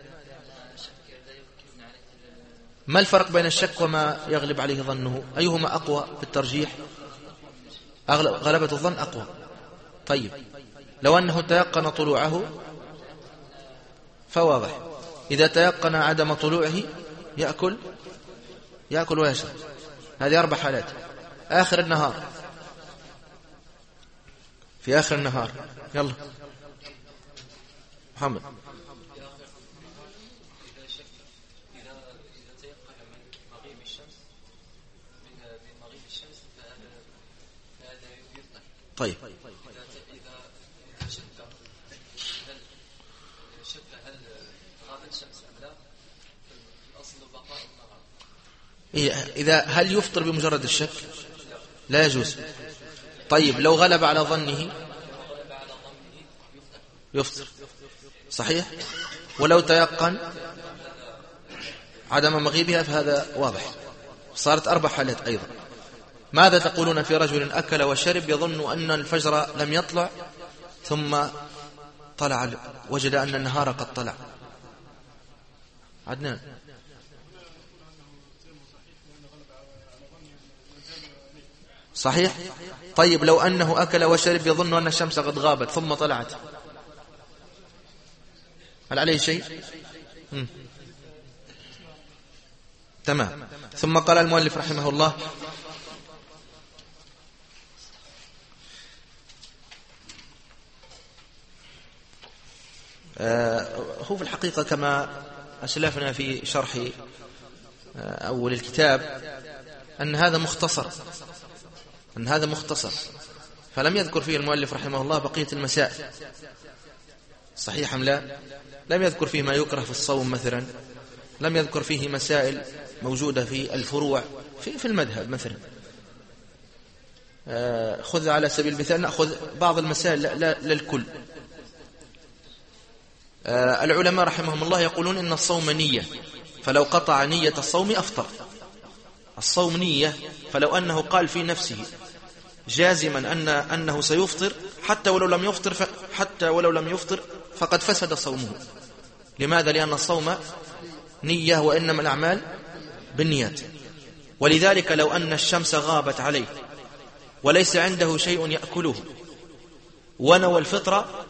ما الفرق بين الشك وما يغلب عليه ظنه؟ أيهما أقوى في الترجيح؟ غلبة الظن أقوى. طيب لو أنه تيقن طلوعه فواضح، إذا تيقن عدم طلوعه يأكل ويشرب. هذه 4 حالات. آخر النهار، في آخر النهار، يلا محمد. طيب هل يفطر بمجرد الشك؟ لا يجوز. طيب لو غلب على ظنه يفطر، صحيح. ولو تيقن عدم مغيبها فهذا واضح. صارت 4 حالات أيضا. ماذا تقولون في رجل أكل وشرب يظن أن الفجر لم يطلع ثم وجد أن النهار قد طلع؟ عدنان. صحيح. طيب لو أنه أكل وشرب يظن أن الشمس قد غابت ثم طلعت، هل عليه شيء؟ تمام. ثم قال المؤلف رحمه الله: هو في الحقيقة كما أسلفنا في شرح أول الكتاب أن هذا مختصر، فلم يذكر فيه المؤلف رحمه الله بقية المسائل. صحيح أم لا؟ لم يذكر فيه ما يكره في الصوم مثلا، لم يذكر فيه مسائل موجودة في الفروع في المذهب مثلا. خذ على سبيل المثال، نأخذ بعض المسائل لا للكل. العلماء رحمهم الله يقولون إن الصوم نية، فلو قطع نية الصوم أفطر. الصوم نية، فلو أنه قال في نفسه جازما أنه سيفطر حتى ولو لم يفطر فقد فسد صومه. لماذا؟ لأن الصوم نية، وإنما الأعمال بالنيات. ولذلك لو أن الشمس غابت عليه وليس عنده شيء يأكله ونوى الفطرة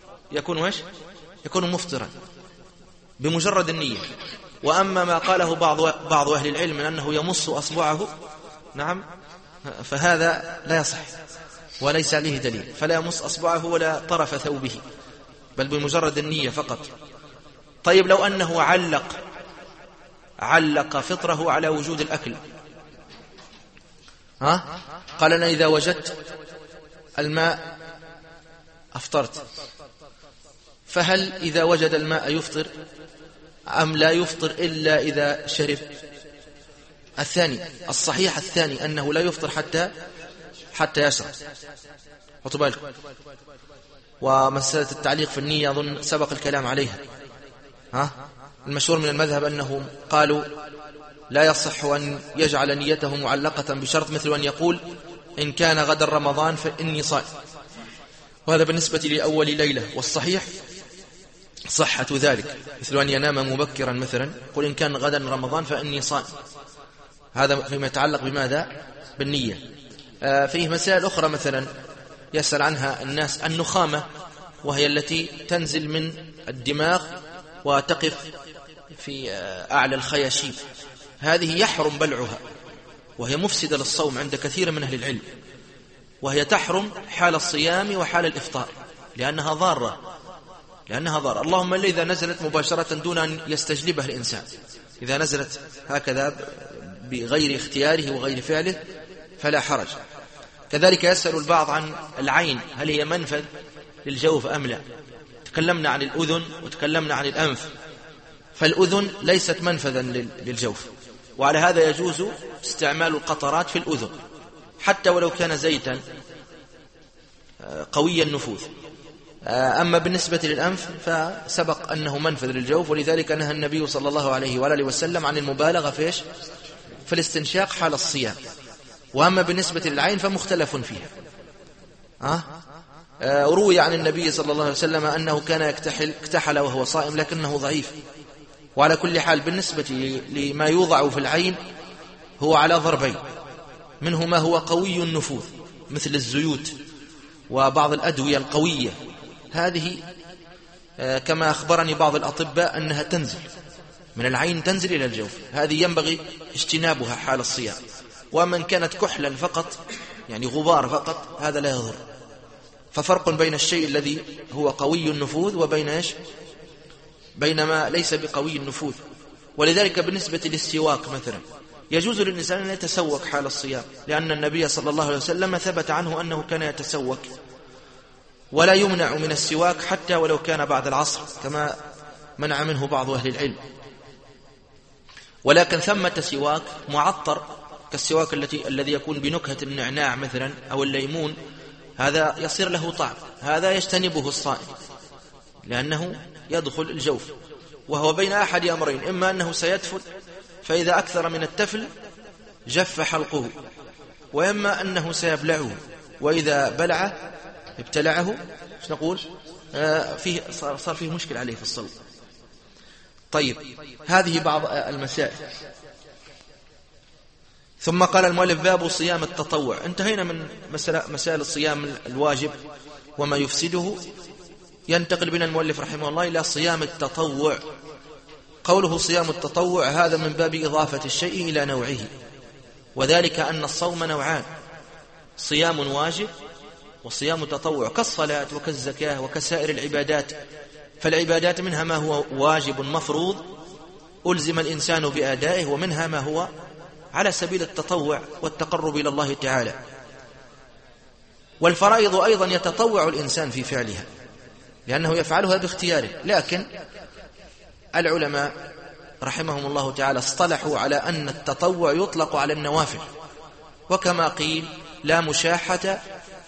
يكون مفطرا بمجرد النية. وأما ما قاله بعض أهل العلم من أنه يمص أصبعه، نعم، فهذا لا يصح وليس عليه دليل، فلا يمص أصبعه ولا طرف ثوبه، بل بمجرد النية فقط. طيب لو أنه علق فطره على وجود الأكل، قال أنا إذا وجدت الماء أفطرت، فهل إذا وجد الماء يفطر أم لا يفطر إلا إذا شرب؟ الصحيح الثاني أنه لا يفطر حتى يشرب. خطوا بالكم. ومسألة التعليق في النية أظن سبق الكلام عليها. المشهور من المذهب أنهم قالوا لا يصح أن يجعل نيته معلقة بشرط، مثل أن يقول إن كان غدا رمضان فإني صائم، وهذا بالنسبة لأول ليلة. والصحيح صحة ذلك، مثل أن ينام مبكرا مثلا، قل إن كان غدا رمضان فإني صائم. هذا فيما يتعلق بماذا؟ بالنية. فيه مسائل أخرى مثلا يسأل عنها الناس، النخامة، وهي التي تنزل من الدماغ وتقف في أعلى الخياشيم، هذه يحرم بلعها، وهي مفسدة للصوم عند كثير من أهل العلم، وهي تحرم حال الصيام وحال الإفطار لأنها ضارة. اللهم إلا إذا نزلت مباشرة دون أن يستجلبها الإنسان، إذا نزلت هكذا بغير اختياره وغير فعله فلا حرج. كذلك يسأل البعض عن العين، هل هي منفذ للجوف أم لا؟ تكلمنا عن الأذن وتكلمنا عن الأنف، فالأذن ليست منفذا للجوف، وعلى هذا يجوز استعمال القطرات في الأذن حتى ولو كان زيتا قوي النفوذ. أما بالنسبة للأنف فسبق أنه منفذ للجوف، ولذلك نهى النبي صلى الله عليه وآله وسلم عن المبالغة في الاستنشاق حال الصيام. وأما بالنسبة للعين فمختلف فيها. روي عن النبي صلى الله عليه وسلم أنه كان اكتحل وهو صائم، لكنه ضعيف. وعلى كل حال بالنسبة لما يوضع في العين هو على ضربين، منه ما هو قوي النفوذ مثل الزيوت وبعض الأدوية القوية، هذه كما أخبرني بعض الأطباء أنها تنزل من العين تنزل إلى الجوف، هذه ينبغي اجتنابها حال الصيام. ومن كانت كحلا فقط، يعني غبار فقط، هذا لا يضر. ففرق بين الشيء الذي هو قوي النفوذ وبين بين ما ليس بقوي النفوذ. ولذلك بالنسبة للسواك مثلا يجوز للإنسان أن يتسوك حال الصيام، لأن النبي صلى الله عليه وسلم ثبت عنه أنه كان يتسوك، ولا يمنع من السواك حتى ولو كان بعد العصر كما منع منه بعض أهل العلم. ولكن ثمة سواك معطر كالسواك الذي يكون بنكهة النعناع مثلا أو الليمون، هذا يصير له طعم، هذا يجتنبه الصائم لأنه يدخل الجوف، وهو بين أحد أمرين، إما أنه سيتفل فإذا أكثر من التفل جف حلقه، وإما أنه سيبلعه، وإذا بلعه ابتلعه نقول صار فيه مشكلة عليه في الصوم. طيب، هذه بعض المسائل. ثم قال المؤلف باب صيام التطوع. انتهينا من مسائل الصيام الواجب وما يفسده. ينتقل بنا المؤلف رحمه الله إلى صيام التطوع. قوله صيام التطوع هذا من باب إضافة الشيء إلى نوعه، وذلك أن الصوم نوعان: صيام واجب وصيام تطوع، كالصلاة وكالزكاة وكسائر العبادات. فالعبادات منها ما هو واجب مفروض ألزم الإنسان بأدائه، ومنها ما هو على سبيل التطوع والتقرب إلى الله تعالى. والفرائض أيضا يتطوع الإنسان في فعلها لأنه يفعلها باختياره، لكن العلماء رحمهم الله تعالى اصطلحوا على أن التطوع يطلق على النوافل، وكما قيل لا مشاحة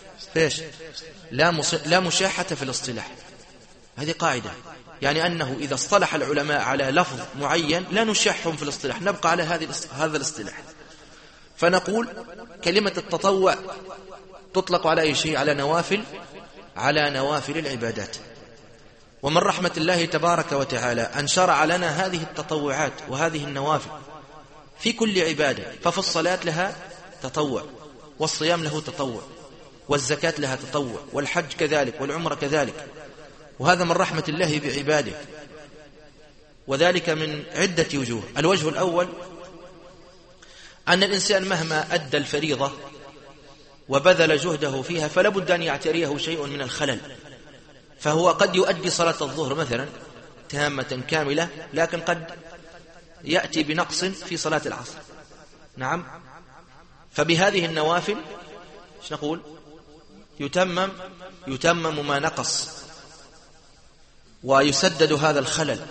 لا مشاحة في الاصطلاح. هذه قاعدة، يعني أنه إذا اصطلح العلماء على لفظ معين لا نشحهم في الاصطلاح، نبقى على هذا الاصطلاح. فنقول كلمة التطوع تطلق على أي شيء؟ على نوافل العبادات. ومن رحمة الله تبارك وتعالى أن شرع لنا هذه التطوعات وهذه النوافل في كل عبادة. ففي الصلاة لها تطوع، والصيام له تطوع، والزكاة لها تطوع، والحج كذلك، والعمرة كذلك. وهذا من رحمة الله بعباده، وذلك من عدة وجوه. الوجه الأول أن الإنسان مهما أدى الفريضة وبذل جهده فيها فلا بد أن يعتريه شيء من الخلل. فهو قد يؤدي صلاة الظهر مثلا تامة كاملة، لكن قد يأتي بنقص في صلاة العصر. نعم. فبهذه النوافل ايش نقول؟ يتمم ما نقص ويسدد هذا الخلل.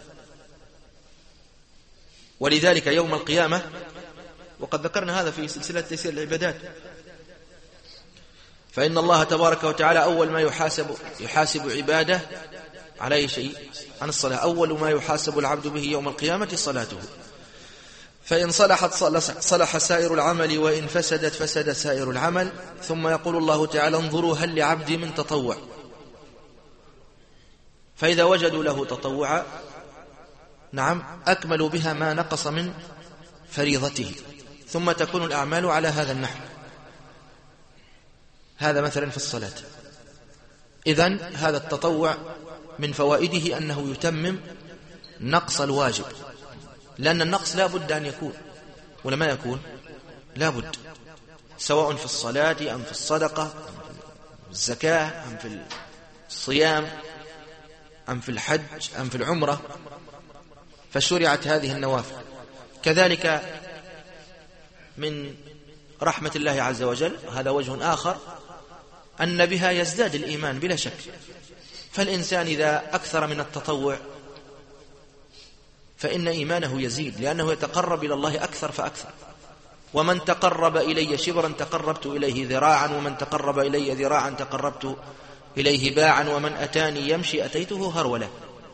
ولذلك يوم القيامة، وقد ذكرنا هذا في سلسلة تيسير العبادات، فإن الله تبارك وتعالى أول ما يحاسب عباده على أي شيء؟ عن الصلاة. أول ما يحاسب العبد به يوم القيامة صلاته، فإن صلحت صلح سائر العمل، وإن فسدت فسد سائر العمل. ثم يقول الله تعالى انظروا هل لعبدي من تطوع، فإذا وجدوا له تطوعا نعم أكملوا بها ما نقص من فريضته، ثم تكون الأعمال على هذا النحو. هذا مثلا في الصلاة. إذن هذا التطوع من فوائده أنه يتمم نقص الواجب، لأن النقص لا بد أن يكون، ولا ما يكون؟ لا بد، سواء في الصلاة أم في الصدقة أم في الزكاة أم في الصيام أم في الحج أم في العمرة، فشرعت هذه النوافل. كذلك من رحمة الله عز وجل، هذا وجه آخر، أن بها يزداد الإيمان بلا شك. فالإنسان إذا أكثر من التطوع فإن إيمانه يزيد، لأنه يتقرب إلى الله أكثر فأكثر. ومن تقرب إلي شبرا تقربت إليه ذراعا، ومن تقرب إلي ذراعا تقربت إليه باعا، ومن أتاني يمشي أتيته هرولا.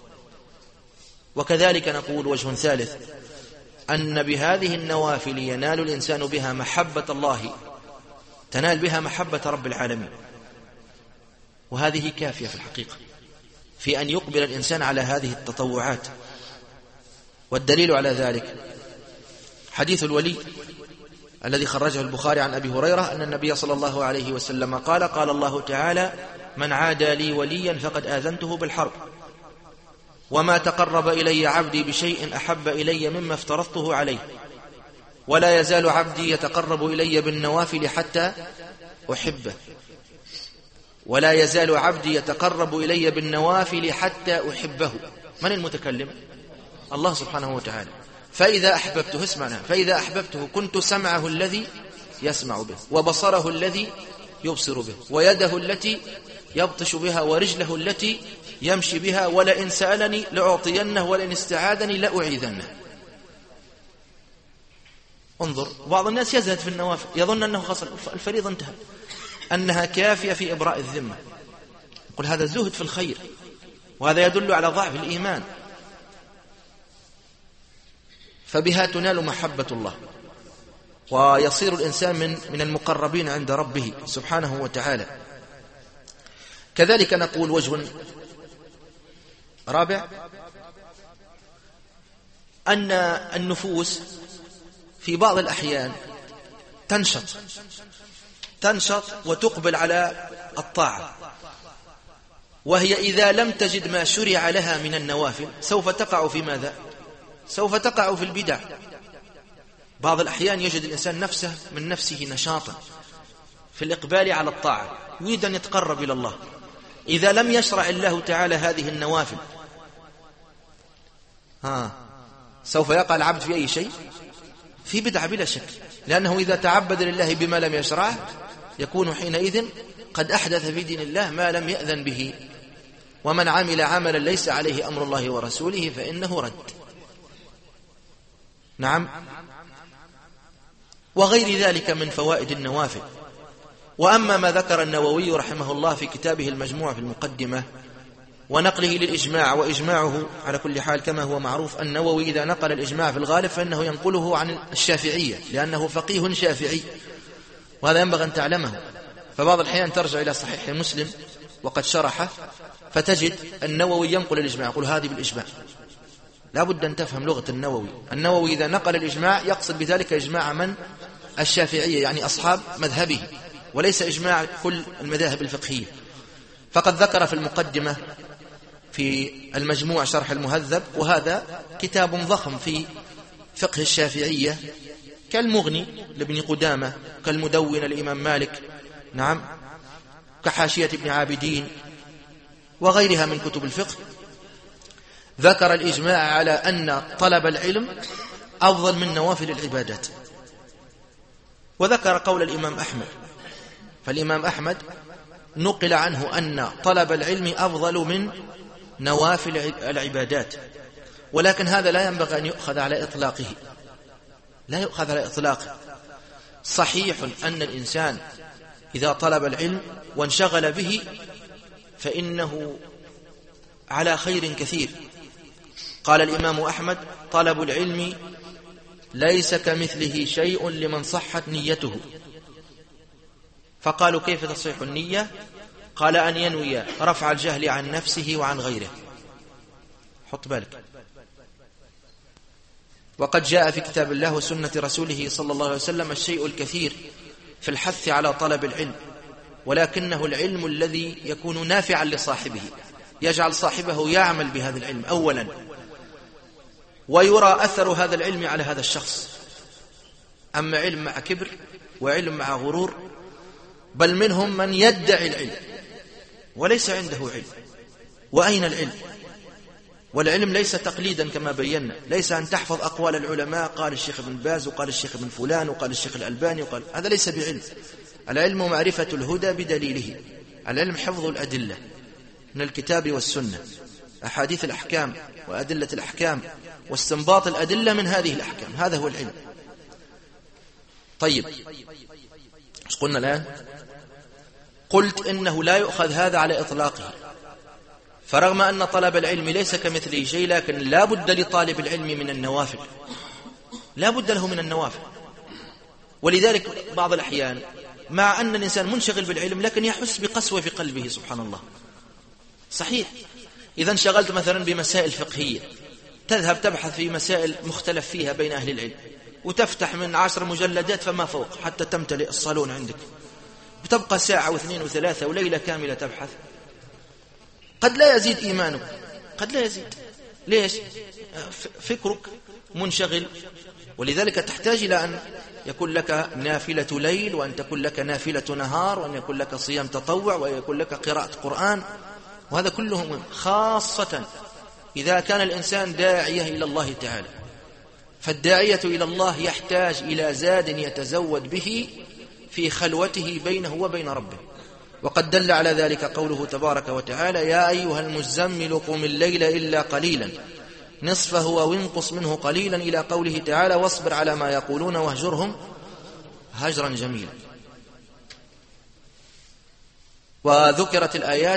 وكذلك نقول وجه ثالث، أن بهذه النوافل ينال الإنسان بها محبة الله، تنال بها محبة رب العالمين، وهذه كافية في الحقيقة في أن يقبل الإنسان على هذه التطوعات. والدليل على ذلك حديث الولي الذي خرجه البخاري عن أبي هريرة أن النبي صلى الله عليه وسلم قال: قال الله تعالى: من عادى لي وليا فقد آذنته بالحرب، وما تقرب إلي عبدي بشيء أحب إلي مما افترضته عليه، ولا يزال عبدي يتقرب إلي بالنوافل حتى أحبه، ولا يزال عبدي يتقرب إلي بالنوافل حتى أحبه. من المتكلم؟ الله سبحانه وتعالى. فإذا أحببته، اسمعنا، فإذا أحببته كنت سمعه الذي يسمع به، وبصره الذي يبصر به، ويده التي يبطش بها، ورجله التي يمشي بها، ولئن سألني لأعطينه، ولئن استعاذني لأعيذنه. انظر، بعض الناس يزهد في النوافل، يظن أنه خاص الفريضة انتهى، أنها كافية في إبراء الذمة. قل هذا زهد في الخير، وهذا يدل على ضعف الإيمان. فبها تنال محبة الله، ويصير الإنسان من المقربين عند ربه سبحانه وتعالى. كذلك نقول وجه رابع، أن النفوس في بعض الأحيان تنشط وتقبل على الطاعة، وهي إذا لم تجد ما شرع لها من النوافل سوف تقع في ماذا؟ سوف تقع في البدع. بعض الأحيان يجد الإنسان نفسه من نفسه نشاطا في الإقبال على الطاعة، يريد أن يتقرب إلى الله، إذا لم يشرع الله تعالى هذه النوافل سوف يقع العبد في أي شيء؟ في بدعة بلا شك، لأنه إذا تعبد لله بما لم يشرعه يكون حينئذ قد أحدث في دين الله ما لم يأذن به، ومن عمل عملا ليس عليه أمر الله ورسوله فإنه رد. نعم. وغير ذلك من فوائد النوافل، وأما ما ذكر النووي رحمه الله في كتابه المجموع في المقدمة ونقله للإجماع، وإجماعه على كل حال كما هو معروف، النووي إذا نقل الإجماع في الغالب فإنه ينقله عن الشافعية لأنه فقيه شافعي، وهذا ينبغي أن تعلمه. فبعض الأحيان ترجع إلى صحيح مسلم وقد شرحه فتجد النووي ينقل الإجماع يقول هذه بالإجماع. لا بد أن تفهم لغة النووي. النووي إذا نقل الإجماع يقصد بذلك إجماع من؟ الشافعية، يعني أصحاب مذهبه، وليس إجماع كل المذاهب الفقهية. فقد ذكر في المقدمة في المجموع شرح المهذب، وهذا كتاب ضخم في فقه الشافعية كالمغني لابن قدامة، كالمدونة للإمام مالك، نعم، كحاشية ابن عابدين وغيرها من كتب الفقه. ذكر الإجماع على أن طلب العلم أفضل من نوافل العبادات، وذكر قول الإمام أحمد. فالإمام أحمد نقل عنه أن طلب العلم أفضل من نوافل العبادات، ولكن هذا لا ينبغي أن يؤخذ على إطلاقه، لا يؤخذ على إطلاقه. صحيح أن الإنسان إذا طلب العلم وانشغل به فإنه على خير كثير. قال الإمام أحمد طلب العلم ليس كمثله شيء لمن صحت نيته. فقالوا كيف تصح النية؟ قال أن ينوي رفع الجهل عن نفسه وعن غيره. حط بالك. وقد جاء في كتاب الله وسنة رسوله صلى الله عليه وسلم الشيء الكثير في الحث على طلب العلم، ولكنه العلم الذي يكون نافعا لصاحبه، يجعل صاحبه يعمل بهذا العلم أولا، ويرى أثر هذا العلم على هذا الشخص. أما علم مع كبر وعلم مع غرور، بل منهم من يدعي العلم وليس عنده علم. وأين العلم؟ والعلم ليس تقليدا كما بينا، ليس أن تحفظ أقوال العلماء، قال الشيخ ابن باز وقال الشيخ ابن فلان وقال الشيخ الألباني وقال، هذا ليس بعلم. العلم معرفة الهدى بدليله، العلم حفظ الأدلة من الكتاب والسنة، أحاديث الأحكام وأدلة الأحكام، واستنباط الأدلة من هذه الأحكام، هذا هو العلم. طيب، ايش قلنا الآن؟ قلت إنه لا يؤخذ هذا على إطلاقه، فرغم أن طلب العلم ليس كمثله شيء، لكن لا بد لطالب العلم من النوافل، لا بد له من النوافل. ولذلك بعض الأحيان مع أن الإنسان منشغل بالعلم لكن يحس بقسوة في قلبه، سبحان الله. صحيح، إذا انشغلت مثلا بمسائل فقهية تذهب تبحث في مسائل مختلف فيها بين أهل العلم، وتفتح من 10 مجلدات فما فوق حتى تمتلئ الصالون عندك، بتبقى ساعة واثنين وثلاثة وليلة كاملة تبحث، قد لا يزيد إيمانك، قد لا يزيد. ليش؟ فكرك منشغل. ولذلك تحتاج إلى أن يكون لك نافلة ليل، وأن تكون لك نافلة نهار، وأن يكون لك صيام تطوع، وأن يكون لك قراءة قرآن، وهذا كله مهم، خاصة إذا كان الإنسان داعية إلى الله تعالى. فالداعية إلى الله يحتاج إلى زاد يتزود به في خلوته بينه وبين ربه. وقد دل على ذلك قوله تبارك وتعالى: يا أيها المزمل قم الليل إلا قليلا نصفه وانقص منه قليلا، إلى قوله تعالى: واصبر على ما يقولون واهجرهم هجرا جميلا. وذكرت الآيات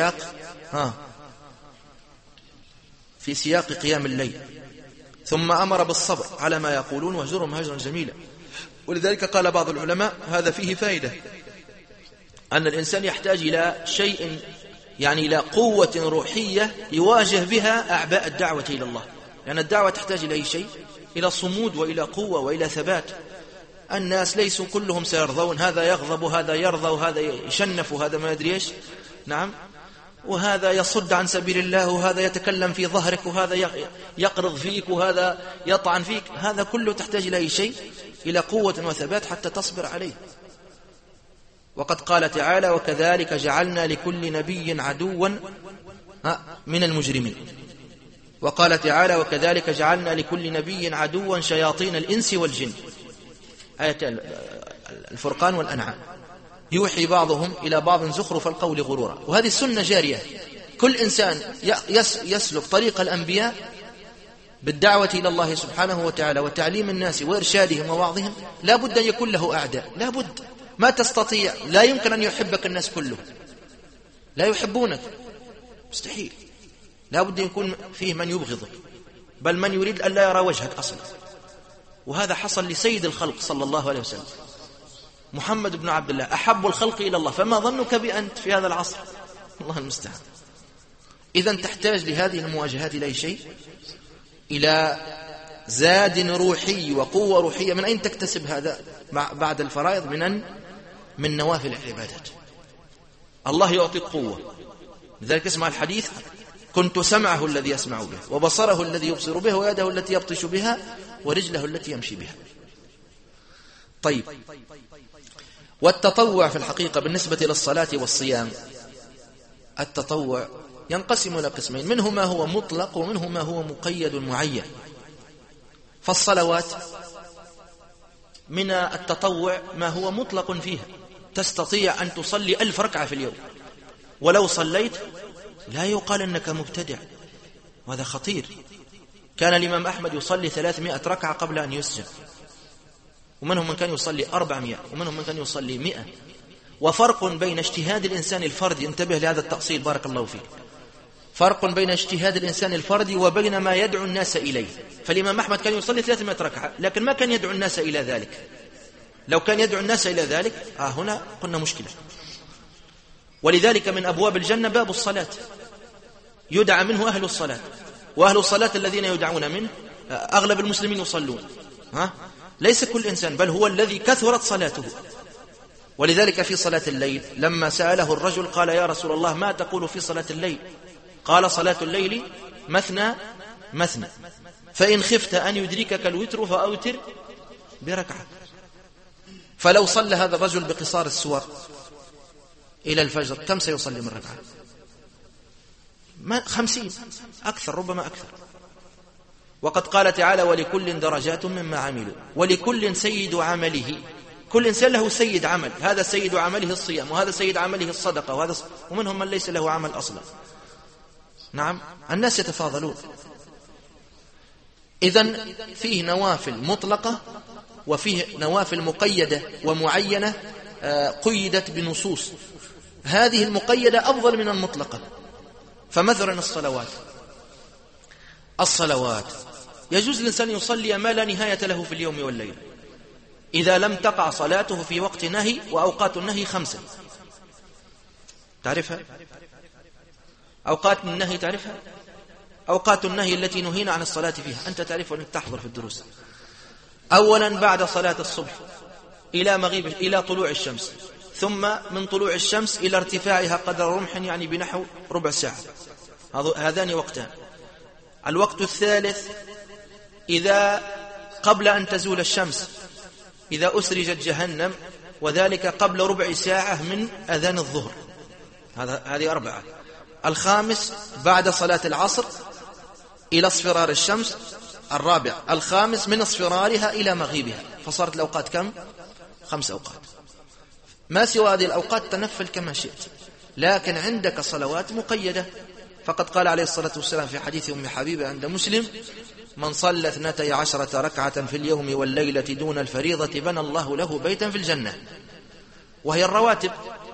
في سياق قيام الليل، ثم أمر بالصبر على ما يقولون واهجرهم هجرا جميلا. ولذلك قال بعض العلماء هذا فيه فائدة، أن الإنسان يحتاج إلى شيء، يعني إلى قوة روحية يواجه بها أعباء الدعوة إلى الله، لأن الدعوة تحتاج إلى شيء، إلى صمود وإلى قوة وإلى ثبات. الناس ليسوا كلهم سيرضون، هذا يغضب وهذا يرضى وهذا يشنف وهذا ما يدري إيش، نعم، وهذا يصد عن سبيل الله وهذا يتكلم في ظهرك وهذا يقرض فيك وهذا يطعن فيك. هذا كله تحتاج إلى شيء، إلى قوة وثبات حتى تصبر عليه. وقد قال تعالى: وكذلك جعلنا لكل نبي عدوا من المجرمين. وقال تعالى: وكذلك جعلنا لكل نبي عدوا شياطين الإنس والجن، آية الفرقان والأنعام، يوحي بعضهم إلى بعض زخرف القول غرورا. وهذه السنة جارية، كل إنسان يسلك طريق الأنبياء بالدعوة إلى الله سبحانه وتعالى وتعليم الناس وإرشادهم ووعظهم، لا بد أن يكون له أعداء، لا بد. ما تستطيع، لا يمكن أن يحبك الناس كلهم، لا يحبونك، مستحيل، لا بد يكون فيه من يبغضك، بل من يريد أن لا يرى وجهك أصلا. وهذا حصل لسيد الخلق صلى الله عليه وسلم محمد بن عبد الله، أحب الخلق إلى الله، فما ظنك بأنت في هذا العصر؟ الله المستعان. إذن تحتاج لهذه المواجهات إلى شيء، إلى زاد روحي وقوة روحية. من أين تكتسب هذا بعد الفرائض؟ من نوافل العبادات. الله يعطيك قوة، لذلك اسمع الحديث: كنت سمعه الذي يسمع به، وبصره الذي يبصر به، ويده التي يبطش بها، ورجله التي يمشي بها. طيب، والتطوع في الحقيقة بالنسبة للصلاة والصيام، التطوع ينقسم إلى قسمين: منه ما هو مطلق، ومنه ما هو مقيد معين. فالصلوات من التطوع ما هو مطلق فيها، تستطيع أن تصلي 1000 ركعة في اليوم، ولو صليت لا يقال أنك مبتدع، وهذا خطير. كان الإمام أحمد يصلي 300 ركعة قبل أن يسجد، ومنهم من كان يصلي 400، ومنهم من كان يصلي 100. وفرق بين اجتهاد الإنسان الفردي، انتبه لهذا التأصيل بارك الله فيك، فرق بين اجتهاد الإنسان الفردي وبين ما يدعو الناس إليه. فالإمام أحمد كان يصلي 300 ركعة، لكن ما كان يدعو الناس إلى ذلك. لو كان يدعو الناس إلى ذلك هنا قلنا مشكلة. ولذلك من أبواب الجنة باب الصلاة، يدعى منه أهل الصلاة، وأهل الصلاة الذين يدعون منه أغلب المسلمين يصلون، ليس كل إنسان، بل هو الذي كثرت صلاته. ولذلك في صلاة الليل لما سأله الرجل قال: يا رسول الله ما تقول في صلاة الليل؟ قال: صلاة الليل مثنى مثنى، فإن خفت أن يدركك الوتر فأوتر بركعة. فلو صلى هذا الرجل بقصار السور إلى الفجر كم سيصلي من ركعة؟ 50 أكثر، ربما أكثر. وقد قال تعالى: ولكل درجات مما عملوا، ولكل سيد عمله. كل إنسان له سيد عمل، هذا سيد عمله الصيام، وهذا سيد عمله الصدقة، ومنهم من ليس له عمل أصلا. نعم، الناس يتفاضلون. إذن فيه نوافل مطلقة، وفيه نوافل مقيدة ومعينة قيدت بنصوص. هذه المقيدة أفضل من المطلقة. فمثلا الصلوات يجوز الإنسان يصلي ما لا نهاية له في اليوم والليل، إذا لم تقع صلاته في وقت نهي. وأوقات النهي 5 تعرفها؟ أوقات النهي تعرفها؟ أوقات النهي التي نهينا عن الصلاة فيها، أنت تعرفها أنك تحضر في الدروس. أولا بعد صلاة الصبح إلى طلوع الشمس، ثم من طلوع الشمس إلى ارتفاعها قدر رمح، يعني بنحو ربع ساعة. هذان وقتان. الوقت الثالث إذا قبل أن تزول الشمس، إذا أسرجت جهنم، وذلك قبل ربع ساعة من أذان الظهر. هذه 4. الخامس بعد صلاة العصر إلى اصفرار الشمس. الرابع. الخامس من اصفرارها إلى مغيبها. فصارت الأوقات كم؟ 5 أوقات. ما سوى هذه الأوقات تنفل كما شئت، لكن عندك صلوات مقيدة. فقد قال عليه الصلاة والسلام في حديث أم حبيبة عند مسلم: من صلى 12 ركعة في اليوم والليلة دون الفريضة بنى الله له بيتا في الجنة. وهي الرواتب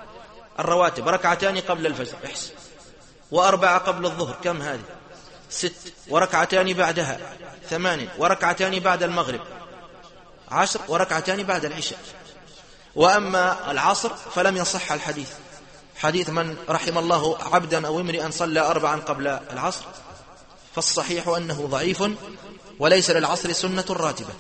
2 قبل الفجر، احسن، 4 قبل الظهر، كم هذه؟ 6، وركعتان بعدها 8، وركعتان بعد المغرب 10، وركعتان بعد العشاء. وأما العصر فلم يصح الحديث، حديث من رحم الله عبدا أو امرئا صلى 4 قبل العصر، فالصحيح أنه ضعيف، وليس للعصر سنة راتبة.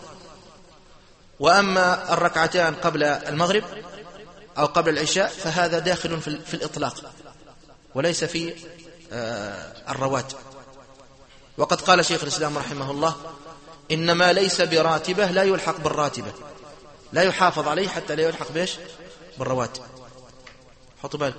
وأما الركعتان قبل المغرب أو قبل العشاء فهذا داخل في الإطلاق، وليس في الرواتب. وقد قال شيخ الإسلام رحمه الله: إنما ليس براتبة لا يلحق بالراتبة، لا يحافظ عليه حتى لا يلحق بيش بالرواتب. حطوا بالك.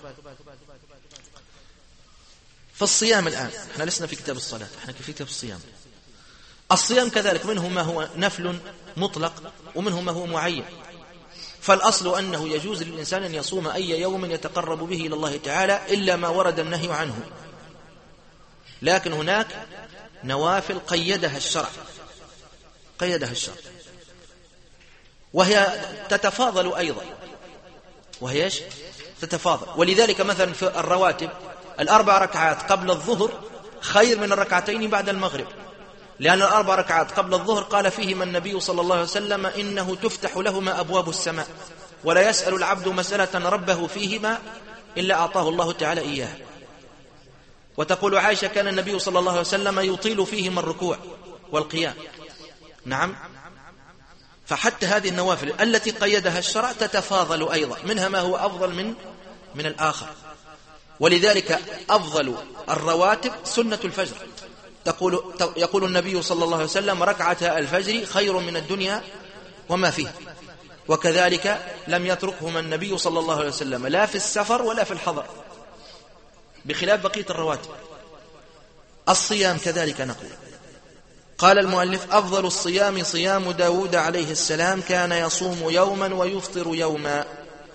فالصيام الآن احنا لسنا في كتاب الصلاة، احنا في كتاب الصيام. الصيام كذلك منه ما هو نفل مطلق، ومنه ما هو معين. فالأصل أنه يجوز للإنسان أن يصوم أي يوم يتقرب به إلى الله تعالى إلا ما ورد النهي عنه. لكن هناك نوافل قيدها الشرع، وهي تتفاضل أيضا. وهي تتفاضل. ولذلك مثلا في الرواتب 4 ركعات قبل الظهر خير من الركعتين بعد المغرب، لأن 4 ركعات قبل الظهر قال فيهما النبي صلى الله عليه وسلم إنه تفتح لهما أبواب السماء ولا يسأل العبد مسألة ربه فيهما إلا أعطاه الله تعالى إياه. وتقول عائشة كان النبي صلى الله عليه وسلم يطيل فيهما الركوع والقيام. نعم. فحتى هذه النوافل التي قيدها الشرع تتفاضل أيضا، منها ما هو أفضل من الآخر. ولذلك أفضل الرواتب سنة الفجر، يقول النبي صلى الله عليه وسلم ركعتا الفجر خير من الدنيا وما فيه. وكذلك لم يتركهما النبي صلى الله عليه وسلم لا في السفر ولا في الحضر، بخلاف بقية الرواتب. الصيام كذلك نقول. قال المؤلف أفضل الصيام صيام داود عليه السلام كان يصوم يوما ويفطر يوما.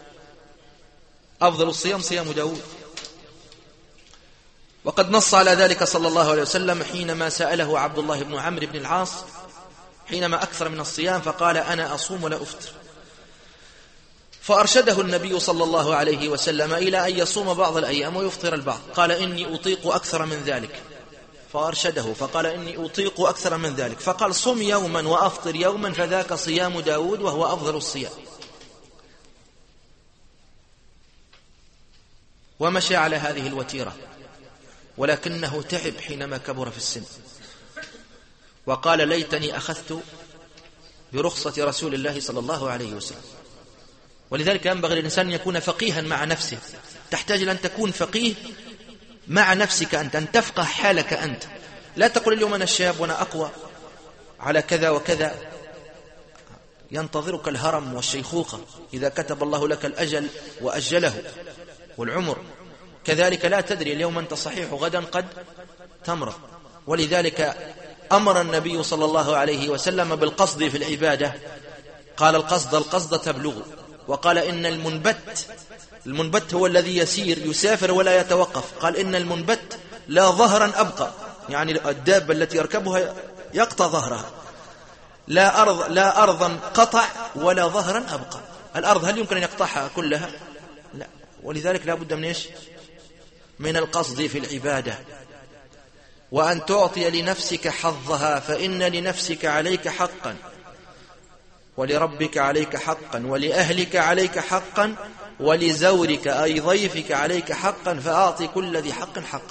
أفضل الصيام صيام داود، وقد نص على ذلك صلى الله عليه وسلم حينما سأله عبد الله بن عمرو بن العاص حينما أكثر من الصيام فقال أنا أصوم ولا أفطر، فأرشده النبي صلى الله عليه وسلم إلى أن يصوم بعض الأيام ويفطر البعض. قال إني أطيق أكثر من ذلك، فأرشده فقال إني أطيق أكثر من ذلك، فقال صم يوما وأفطر يوما فذاك صيام داود وهو أفضل الصيام. ومشى على هذه الوتيرة، ولكنه تعب حينما كبر في السن وقال ليتني أخذت برخصة رسول الله صلى الله عليه وسلم. ولذلك ينبغي للإنسان أن يكون فقيها مع نفسه. تحتاج أن تكون فقيه مع نفسك أنت، أن تفقه حالك أنت. لا تقول اليوم أنا الشاب وأنا أقوى على كذا وكذا، ينتظرك الهرم والشيخوخة إذا كتب الله لك الأجل وأجله والعمر. كذلك لا تدري اليوم أنت صحيح غدا قد تمرض. ولذلك أمر النبي صلى الله عليه وسلم بالقصد في العبادة، قال القصد تبلغ. وقال إن المنبت هو الذي يسافر ولا يتوقف. قال إن المنبت لا ظهرا أبقى، يعني الدابة التي يركبها يقطع ظهرها. لا أرضا قطع ولا ظهرا أبقى. الأرض هل يمكن أن يقطعها كلها؟ لا. ولذلك لا بد من إيش؟ من القصد في العبادة، وأن تعطي لنفسك حظها، فإن لنفسك عليك حقا، ولربك عليك حقا، ولأهلك عليك حقا، ولزورك أي ضيفك عليك حقا، فأعطي كل ذي حق حقه.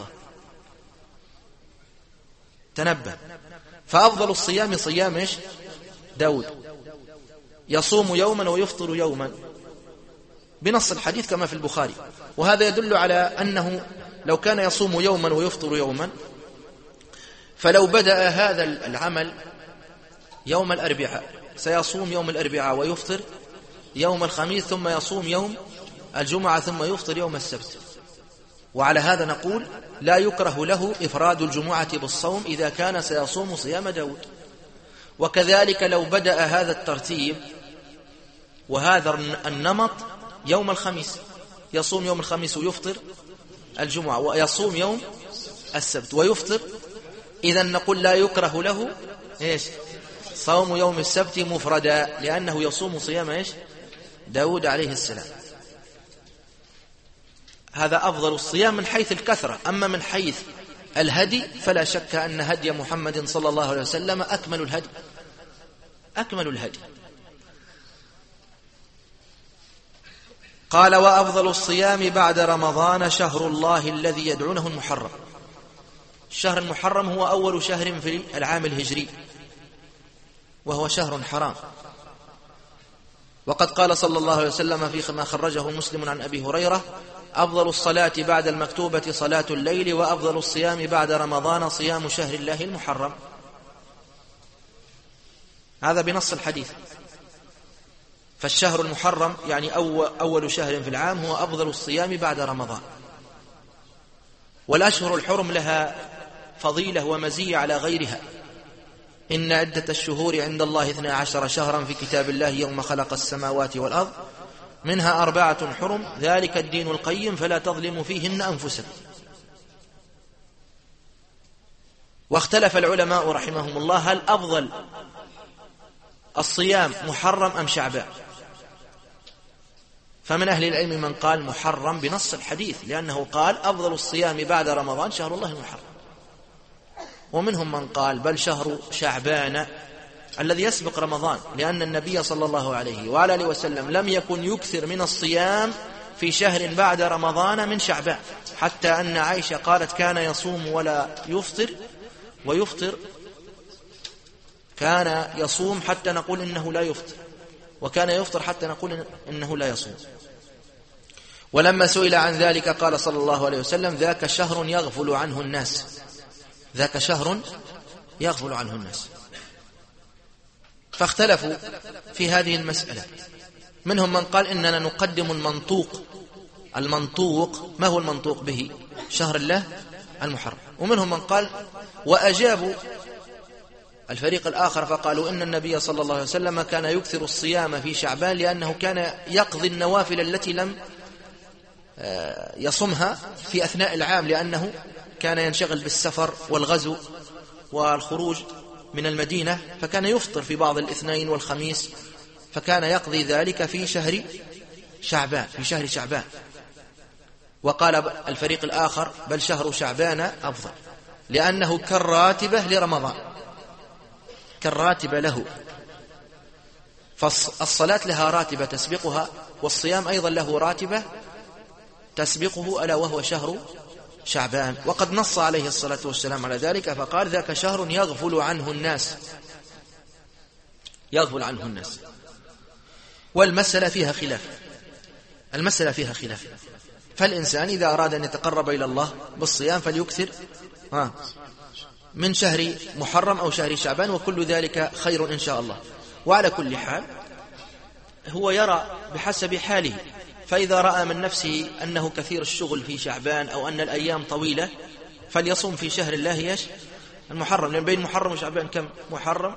تنبه. فأفضل الصيام صيام إيش؟ داود، يصوم يوما ويفطر يوما بنص الحديث كما في البخاري. وهذا يدل على أنه لو كان يصوم يوما ويفطر يوما، فلو بدأ هذا العمل يوم الأربعاء سيصوم يوم الأربعاء ويفطر يوم الخميس، ثم يصوم يوم الجمعة، ثم يفطر يوم السبت. وعلى هذا نقول لا يكره له إفراد الجمعة بالصوم إذا كان سيصوم صيام داود. وكذلك لو بدأ هذا الترتيب وهذا النمط يوم الخميس، يصوم يوم الخميس ويفطر الجمعة، ويصوم يوم السبت ويفطر، إذن نقول لا يكره له إيش؟ صوم يوم السبت مفردا، لأنه يصوم صيام إيش؟ داود عليه السلام. هذا أفضل الصيام من حيث الكثرة. أما من حيث الهدي فلا شك أن هدي محمد صلى الله عليه وسلم أكمل الهدي. قال وأفضل الصيام بعد رمضان شهر الله الذي يدعونه المحرم. الشهر المحرم هو أول شهر في العام الهجري، وهو شهر حرام. وقد قال صلى الله عليه وسلم فيما خرجه مسلم عن أبي هريرة أفضل الصلاة بعد المكتوبة صلاة الليل، وأفضل الصيام بعد رمضان صيام شهر الله المحرم. هذا بنص الحديث. فالشهر المحرم يعني أول شهر في العام هو أفضل الصيام بعد رمضان. والأشهر الحرم لها فضيلة ومزية على غيرها. إن عدة الشهور عند الله 12 شهرا في كتاب الله يوم خلق السماوات والأرض منها 4 حرم ذلك الدين القيم فلا تظلموا فيهن أنفسكم. واختلف العلماء رحمهم الله هل أفضل الصيام محرم أم شعبان؟ فمن أهل العلم من قال محرم بنص الحديث، لأنه قال أفضل الصيام بعد رمضان شهر الله المحرم. ومنهم من قال بل شهر شعبان الذي يسبق رمضان، لأن النبي صلى الله عليه وعلى آله وسلم لم يكن يكثر من الصيام في شهر بعد رمضان من شعبان، حتى أن عائشة قالت كان يصوم ولا يفطر، ويفطر كان يصوم حتى نقول إنه لا يفطر، وكان يفطر حتى نقول إنه لا يصوم. ولما سئل عن ذلك قال صلى الله عليه وسلم ذاك شهر يغفل عنه الناس، ذاك شهر يغفل عنه الناس. فاختلفوا في هذه المسألة، منهم من قال إننا نقدم المنطوق. المنطوق ما هو المنطوق به؟ شهر الله المحرم. ومنهم من قال وأجابوا الفريق الآخر فقالوا إن النبي صلى الله عليه وسلم كان يكثر الصيام في شعبان، لأنه كان يقضي النوافل التي لم يصمها في أثناء العام، لأنه كان ينشغل بالسفر والغزو والخروج من المدينة، فكان يفطر في بعض الاثنين والخميس، فكان يقضي ذلك في شهر شعبان، في شهر شعبان. وقال الفريق الآخر بل شهر شعبان أفضل، لأنه كالراتبة لرمضان، كالراتبة له. فالصلاة لها راتبة تسبقها، والصيام أيضا له راتبة تسبقه، ألا وهو شهر شعبان. وقد نص عليه الصلاة والسلام على ذلك فقال ذاك شهر يغفل عنه الناس، يغفل عنه الناس. والمسألة فيها خلاف، المسألة فيها خلاف. فالإنسان إذا أراد أن يتقرب إلى الله بالصيام فليكثر من شهر محرم أو شهر شعبان، وكل ذلك خير إن شاء الله. وعلى كل حال هو يرى بحسب حاله، فإذا رأى من نفسه أنه كثير الشغل في شعبان أو أن الأيام طويلة فليصوم في شهر الله المحرم، لأن بين محرم وشعبان كم؟ محرم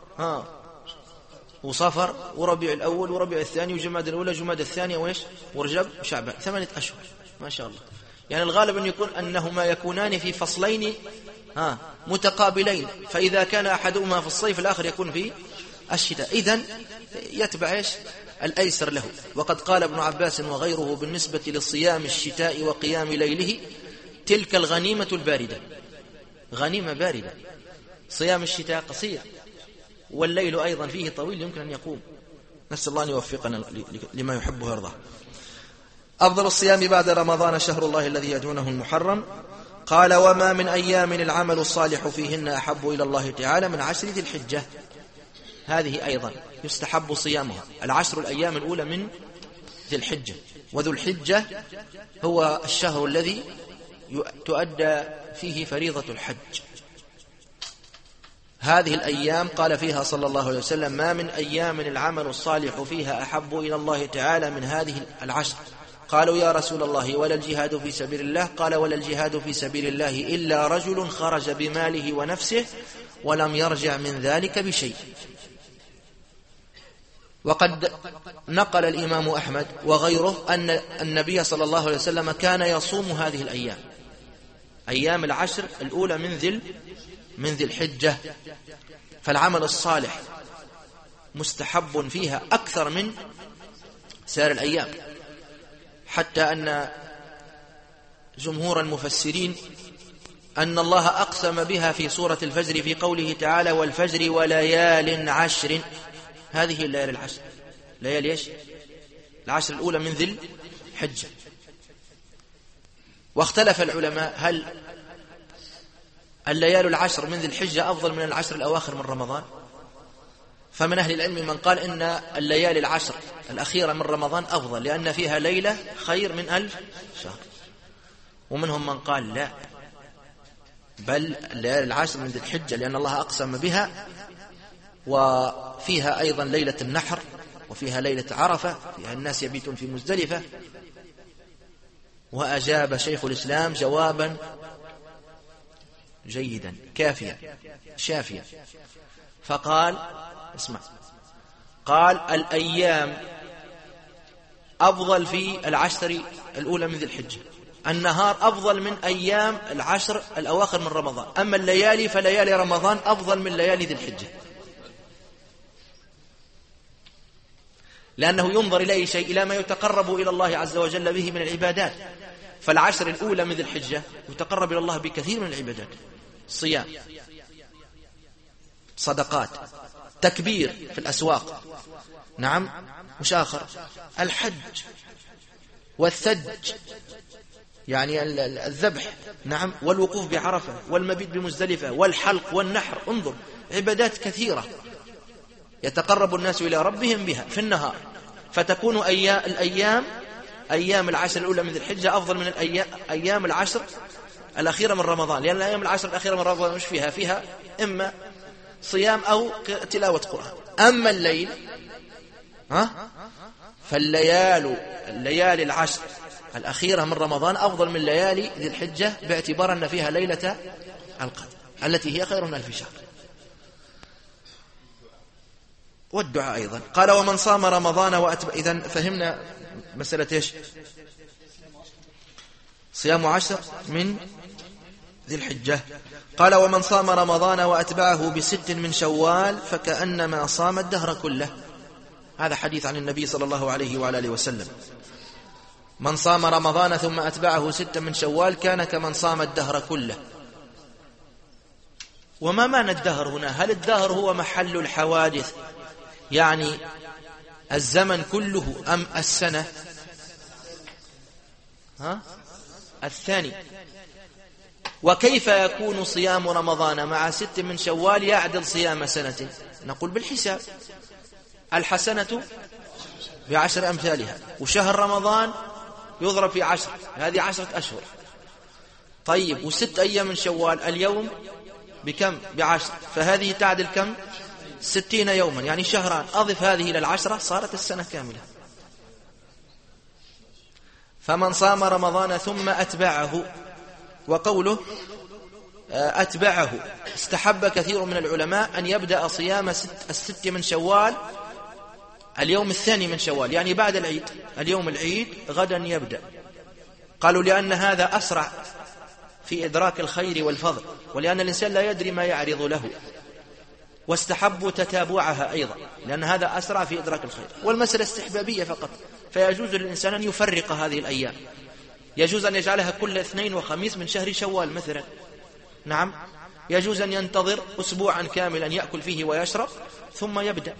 وصفر وربيع الأول وربيع الثاني وجماد الأولى جماد الثانية ورجب وشعبان، 8 أشهر ما شاء الله. يعني الغالب أن يكون أنهما يكونان في فصلين متقابلين، فإذا كان أحدهما في الصيف الآخر يكون في الشتاء، إذن يتبع الأيسر له. وقد قال ابن عباس وغيره بالنسبة للصيام الشتاء وقيام ليله تلك الغنيمة الباردة، غنيمة باردة. صيام الشتاء قصير والليل أيضا فيه طويل يمكن أن يقوم. نسأل الله أن يوفقنا لما يحبه ويرضاه. أفضل الصيام بعد رمضان شهر الله الذي يدعونه المحرم. قال وما من أيام العمل الصالح فيهن أحب إلى الله تعالى من 10 ذي الحجة. هذه أيضا يستحب صيامها، 10 الأيام الأولى من ذي الحجة. وذو الحجة هو الشهر الذي تؤدى فيه فريضة الحج. هذه الأيام قال فيها صلى الله عليه وسلم ما من أيام العمل الصالح فيها أحب إلى الله تعالى من هذه 10. قالوا يا رسول الله ولا الجهاد في سبيل الله؟ قال ولا الجهاد في سبيل الله إلا رجل خرج بماله ونفسه ولم يرجع من ذلك بشيء. وقد نقل الإمام أحمد وغيره أن النبي صلى الله عليه وسلم كان يصوم هذه الأيام، أيام 10 الأولى من ذي الحجة. فالعمل الصالح مستحب فيها أكثر من سائر الأيام، حتى أن جمهور المفسرين أن الله أقسم بها في سورة الفجر في قوله تعالى والفجر وليال 10. هذه الليالي 10، ليالي 10 الأولى من ذي الحجة. واختلف العلماء هل الليالي 10 من ذي الحجة أفضل من 10 الأواخر من رمضان؟ فمن أهل العلم من قال إن الليالي 10 الأخيرة من رمضان أفضل، لأن فيها ليلة خير من 1000 شهر. ومنهم من قال لا، بل الليالي 10 من ذي الحجة لأن الله أقسم بها، وفيها أيضا ليلة النحر، وفيها ليلة عرفة، فيها الناس يبيتون في مزدلفة. وأجاب شيخ الإسلام جوابا جيدا كافيا شافيا، فقال اسمع، قال الأيام أفضل في 10 الأولى من ذي الحجة، النهار أفضل من أيام 10 الأواخر من رمضان، أما الليالي فليالي رمضان أفضل من ليالي ذي الحجة. لأنه ينظر إلى أي شيء؟ إلى ما يتقرب إلى الله عز وجل به من العبادات. فالعشر الأولى من ذي الحجة يتقرب إلى الله بكثير من العبادات: صيام، صدقات، تكبير في الأسواق، نعم، مش آخر، الحج والثج يعني الذبح، نعم، والوقوف بعرفة والمبيت بمزدلفة والحلق والنحر. انظر، عبادات كثيرة يتقرب الناس إلى ربهم بها في النهار. فتكون أيام العشر الأولى من ذي الحجة أفضل من أيام العشر الأخيرة من رمضان، لأن الأيام العشر الأخيرة من رمضان مش فيها إما صيام أو تلاوة قرآن. أما الليل فالليالي العشر الأخيرة من رمضان أفضل من ليالي ذي الحجة، باعتبار أن فيها ليلة القدر التي هي خير من 1000 شهر. والدعاء أيضا. قال: ومن صام رمضان وأتبع. إذن فهمنا مسألة إيش؟ صيام 10 من ذي الحجة. قال: ومن صام رمضان وأتبعه ب6 من شوال فكأنما صام الدهر كله. هذا حديث عن النبي صلى الله عليه وعلى آله وسلم: من صام رمضان ثم أتبعه 6 من شوال كان كمن صام الدهر كله. وما معنى الدهر هنا؟ هل الدهر هو محل الحوادث يعني الزمن كله أم السنة؟ الثاني. وكيف يكون صيام رمضان مع 6 من شوال يعدل صيام سنة؟ نقول بالحساب: الحسنة ب10 أمثالها، وشهر رمضان يضرب في 10، هذه 10 أشهر. طيب، و6 أيام من شوال اليوم بكم؟ ب10، فهذه تعدل كم؟ 60 يوما، يعني شهران. أضف هذه إلى 10 صارت السنة كاملة. فمن صام رمضان ثم أتبعه. وقوله أتبعه، استحب كثير من العلماء أن يبدأ صيام 6 من شوال اليوم الثاني من شوال، يعني بعد العيد، اليوم العيد غدا يبدأ. قالوا لأن هذا أسرع في إدراك الخير والفضل، ولأن الإنسان لا يدري ما يعرض له. واستحبوا تتابعها أيضا، لأن هذا أسرع في إدراك الخير. والمسألة استحبابية فقط، فيجوز للإنسان أن يفرق هذه الأيام. يجوز أن يجعلها كل اثنين وخميس من شهر شوال مثلا، نعم. يجوز أن ينتظر أسبوعا كاملا يأكل فيه ويشرب ثم يبدأ.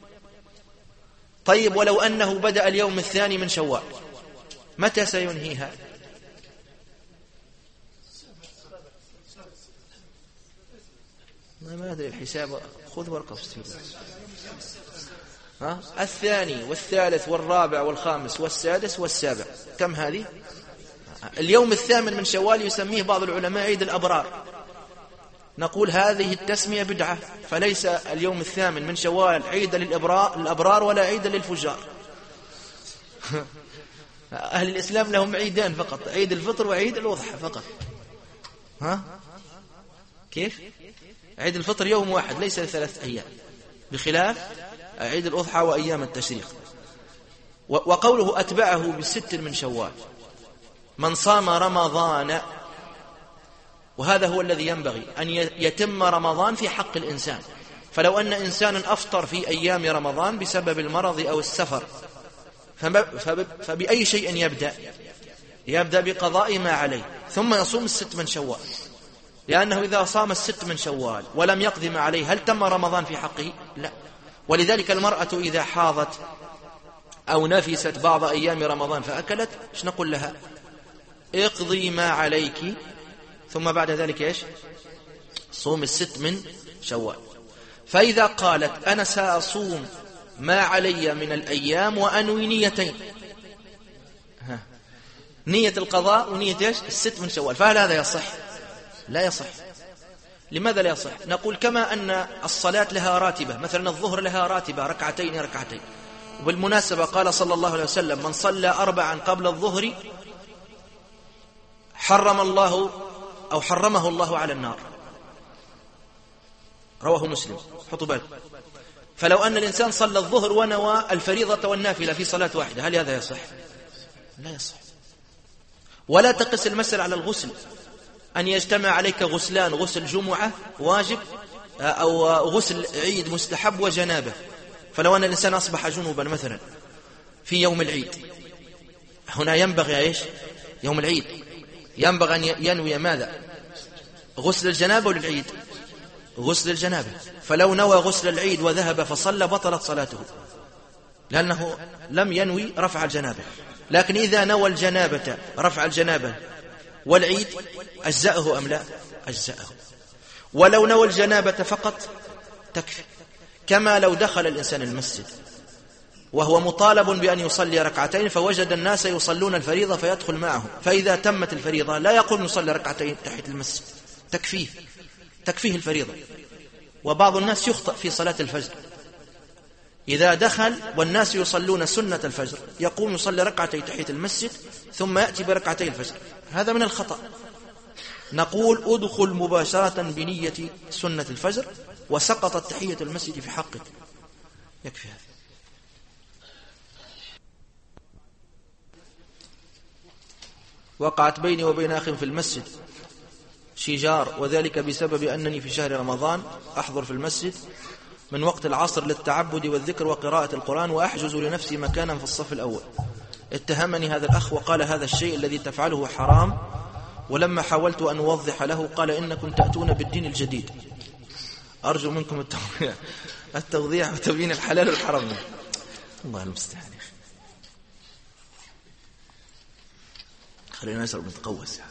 طيب، ولو أنه بدأ اليوم الثاني من شوال، متى سينهيها؟ ما أدري الحساب، خذ ورقة الثاني والثالث والرابع والخامس والسادس والسابع، كم هذه؟ اليوم الثامن من شوال يسميه بعض العلماء عيد الأبرار. نقول هذه التسمية بدعة، فليس اليوم الثامن من شوال عيد للأبرار ولا عيد للفجار. أهل الإسلام لهم عيدان فقط: عيد الفطر وعيد الأضحى فقط. كيف؟ عيد الفطر يوم واحد ليس 3 أيام، بخلاف عيد الأضحى وأيام التشريق. وقوله أتبعه ب6 من شوال، من صام رمضان، وهذا هو الذي ينبغي أن يتم رمضان في حق الإنسان. فلو أن إنسانا أفطر في أيام رمضان بسبب المرض أو السفر، فبأي شيء يبدأ بقضاء ما عليه ثم يصوم 6 من شوال، لأنه إذا صام 6 من شوال ولم يقضي ما عليه هل تم رمضان في حقه؟ لا. ولذلك المرأة إذا حاضت أو نفست بعض أيام رمضان فأكلت، ايش نقول لها؟ اقضي ما عليك، ثم بعد ذلك ايش؟ صوم 6 من شوال. فإذا قالت أنا سأصوم ما علي من الأيام وأنوي نيتين، نية القضاء ونية ايش؟ 6 من شوال، فهل هذا يصح؟ لا يصح. لماذا لا يصح؟ نقول كما أن الصلاة لها راتبة، مثلا الظهر لها راتبة 2 ركعتين. وبالمناسبة قال صلى الله عليه وسلم: من صلى 4 قبل الظهر حرمه الله على النار. رواه مسلم، حطوا بالكم. فلو أن الإنسان صلى الظهر ونوى الفريضة والنافلة في صلاة واحدة، هل هذا يصح؟ لا يصح. ولا تقس المسألة على الغسل، أن يجتمع عليك غسلان: غسل جمعة واجب أو غسل عيد مستحب وجنابة. فلو أن الإنسان أصبح جنوبا مثلا في يوم العيد، هنا ينبغي إيش؟ يوم العيد ينبغي أن ينوي ماذا؟ غسل الجنابة للعيد، غسل الجنابة. فلو نوى غسل العيد وذهب فصلى بطلت صلاته، لأنه لم ينوي رفع الجنابة. لكن إذا نوى الجنابة، رفع الجنابة والعيد، أجزأه أم لا؟ أجزأه. ولو نوى الجنابة فقط تكفي. كما لو دخل الإنسان المسجد وهو مطالب بأن يصلي ركعتين فوجد الناس يصلون الفريضة فيدخل معهم، فإذا تمت الفريضة لا يقول نصلي ركعتين تحت المسجد، تكفيه الفريضة. وبعض الناس يخطئ في صلاة الفجر، إذا دخل والناس يصلون سنة الفجر يقوم يصلي ركعتين تحت المسجد ثم يأتي بركعتي الفجر، هذا من الخطأ. نقول أدخل مباشرة بنية سنة الفجر وسقطت تحية المسجد في حقك، يكفي هذا. وقعت بيني وبين أخ في المسجد شجار، وذلك بسبب أنني في شهر رمضان أحضر في المسجد من وقت العصر للتعبد والذكر وقراءة القرآن، وأحجز لنفسي مكانا في الصف الأول. اتهمني هذا الأخ وقال هذا الشيء الذي تفعله حرام، ولما حاولت أن أوضح له قال إنكم تأتون بالدين الجديد. أرجو منكم التوضيح وتبيين الحلال والحرام. الله المستعان. خلينا نشرب نتقوس.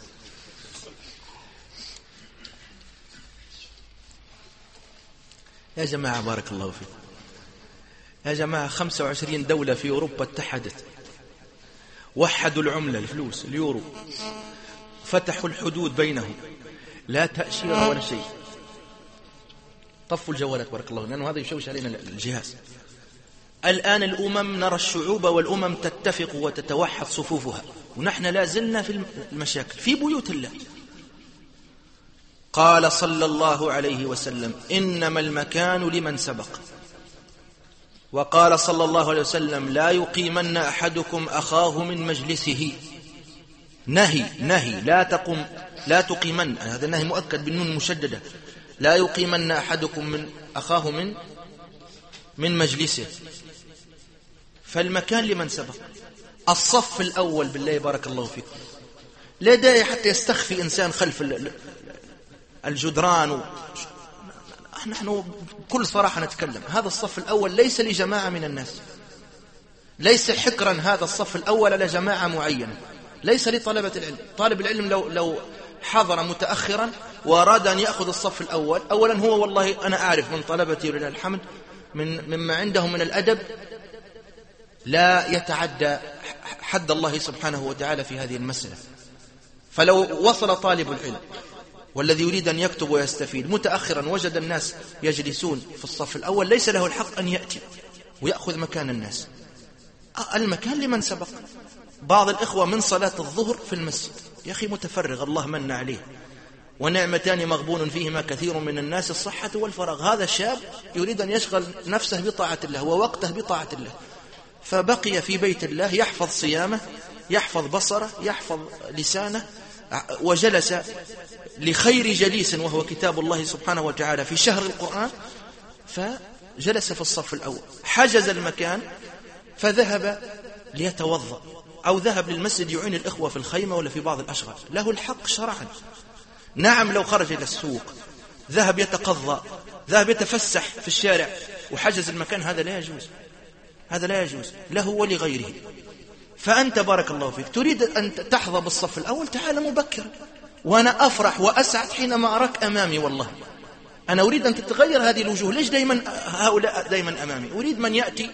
يا جماعة بارك الله فيكم، يا جماعة 25 دولة في أوروبا اتحدت، وحدوا العملة الفلوس اليورو، فتحوا الحدود بينهم، لا تأشيرة ولا شيء. طفوا الجوالات بارك الله، لأنه هذا يشوش علينا الجهاز. الآن الأمم نرى الشعوب والأمم تتفق وتتوحد صفوفها، ونحن لا زلنا في المشاكل في بيوت الله. قال صلى الله عليه وسلم إنما المكان لمن سبق. وقال صلى الله عليه وسلم لا يقيمن أحدكم أخاه من مجلسه. نهي لا تقيمن، هذا النهي مؤكد بالنون مشددة. لا يقيمن أحدكم من أخاه من مجلسه. فالمكان لمن سبق. الصف الأول بالله بارك الله فيكم، لا داعي حتى يستخفي إنسان خلف الجدران. نحن بكل صراحة نتكلم، هذا الصف الأول ليس لجماعة من الناس، ليس حكرا هذا الصف الأول لجماعة معينة، ليس لطلبة العلم. طالب العلم لو حضر متأخرا وأراد أن يأخذ الصف الأول، أولا هو والله أنا أعرف من طلبتي ولله الحمد مما عندهم من الأدب لا يتعدى حد الله سبحانه وتعالى في هذه المسألة. فلو وصل طالب العلم والذي يريد أن يكتب ويستفيد متأخرا وجد الناس يجلسون في الصف الأول، ليس له الحق أن يأتي ويأخذ مكان الناس. المكان لمن سبق. بعض الإخوة من صلاة الظهر في المسجد، يا أخي متفرغ، الله من عليه، ونعمتان مغبون فيهما كثير من الناس الصحة والفراغ. هذا الشاب يريد أن يشغل نفسه بطاعة الله ووقته بطاعة الله، فبقي في بيت الله يحفظ صيامه، يحفظ بصره، يحفظ لسانه، وجلس لخير جليس وهو كتاب الله سبحانه وتعالى في شهر القرآن، فجلس في الصف الأول، حجز المكان فذهب ليتوضأ أو ذهب للمسجد يعين الإخوة في الخيمة ولا في بعض الأشغال، له الحق شرعا. نعم لو خرج إلى السوق، ذهب يتقضى، ذهب يتفسح في الشارع وحجز المكان، هذا لا يجوز، هذا لا يجوز له ولغيره. فأنت بارك الله فيك تريد أن تحظى بالصف الأول، تعال مبكرا، وأنا أفرح وأسعد حينما أراك أمامي. والله أنا أريد أن تتغير هذه الوجوه. ليش دايما هؤلاء دايما أمامي؟ أريد من يأتي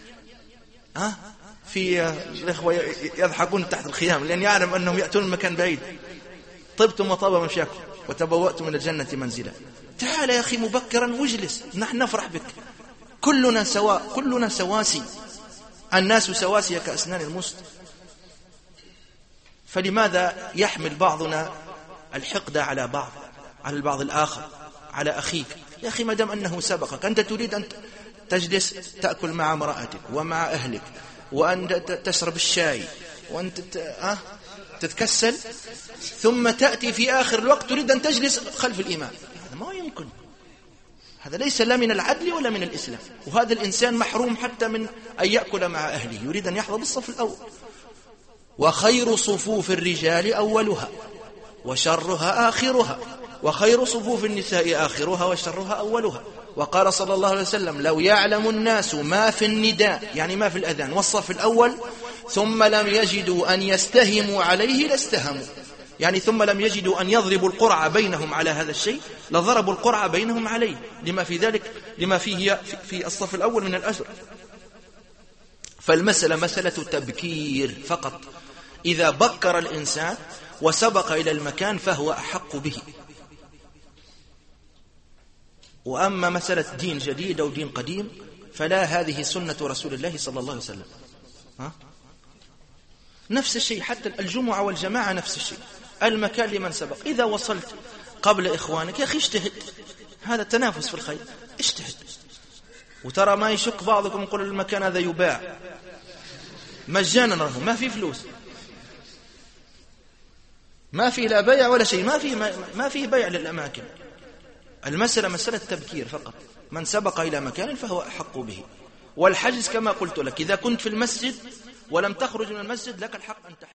في الإخوة يضحكون تحت الخيام لأن يعلم أنهم يأتون المكان بعيد. طبتم وطاب مشاكم وتبوأتم من الجنة منزلا. تعال يا أخي مبكرا واجلس، نحن نفرح بك، كلنا سواء، كلنا سواسي، الناس سواسية كأسنان المسط. فلماذا يحمل بعضنا الحقد على بعض، على البعض الآخر، على أخيك؟ يا أخي ما دام أنه سبقك، أنت تريد أن تجلس تأكل مع امرأتك ومع أهلك وأن تشرب الشاي وأن تتكسل، ثم تأتي في آخر الوقت تريد أن تجلس خلف الإمام. هذا ما يمكن، هذا ليس لا من العدل ولا من الإسلام. وهذا الإنسان محروم حتى من أن يأكل مع أهله، يريد أن يحظى بالصف الأول. وخير صفوف الرجال أولها وشرها آخرها، وخير صفوف النساء آخرها وشرها أولها. وقال صلى الله عليه وسلم: لو يعلم الناس ما في النداء، يعني ما في الأذان والصف الأول، ثم لم يجدوا أن يستهموا عليه لاستهموا، يعني ثم لم يجدوا أن يضربوا القرعة بينهم على هذا الشيء لضربوا القرعة بينهم عليه، لما في ذلك لما فيه في الصف الأول من الأجر. فالمسألة مسألة تبكير فقط. إذا بكر الإنسان وسبق إلى المكان فهو أحق به. وأما مسألة دين جديد أو دين قديم فلا، هذه سنة رسول الله صلى الله عليه وسلم. نفس الشيء، حتى الجمعة والجماعة نفس الشيء، المكان لمن سبق. إذا وصلت قبل إخوانك يا أخي اجتهد، هذا التنافس في الخير، اجتهد. وترى ما يشك بعضكم يقول المكان هذا يباع مجانا، ما في فلوس، ما في لا بيع ولا شيء، ما في بيع للأماكن. المسألة مسألة تبكير فقط. من سبق إلى مكان فهو أحق به. والحجز كما قلت لك، إذا كنت في المسجد ولم تخرج من المسجد لك الحق أن تحجز.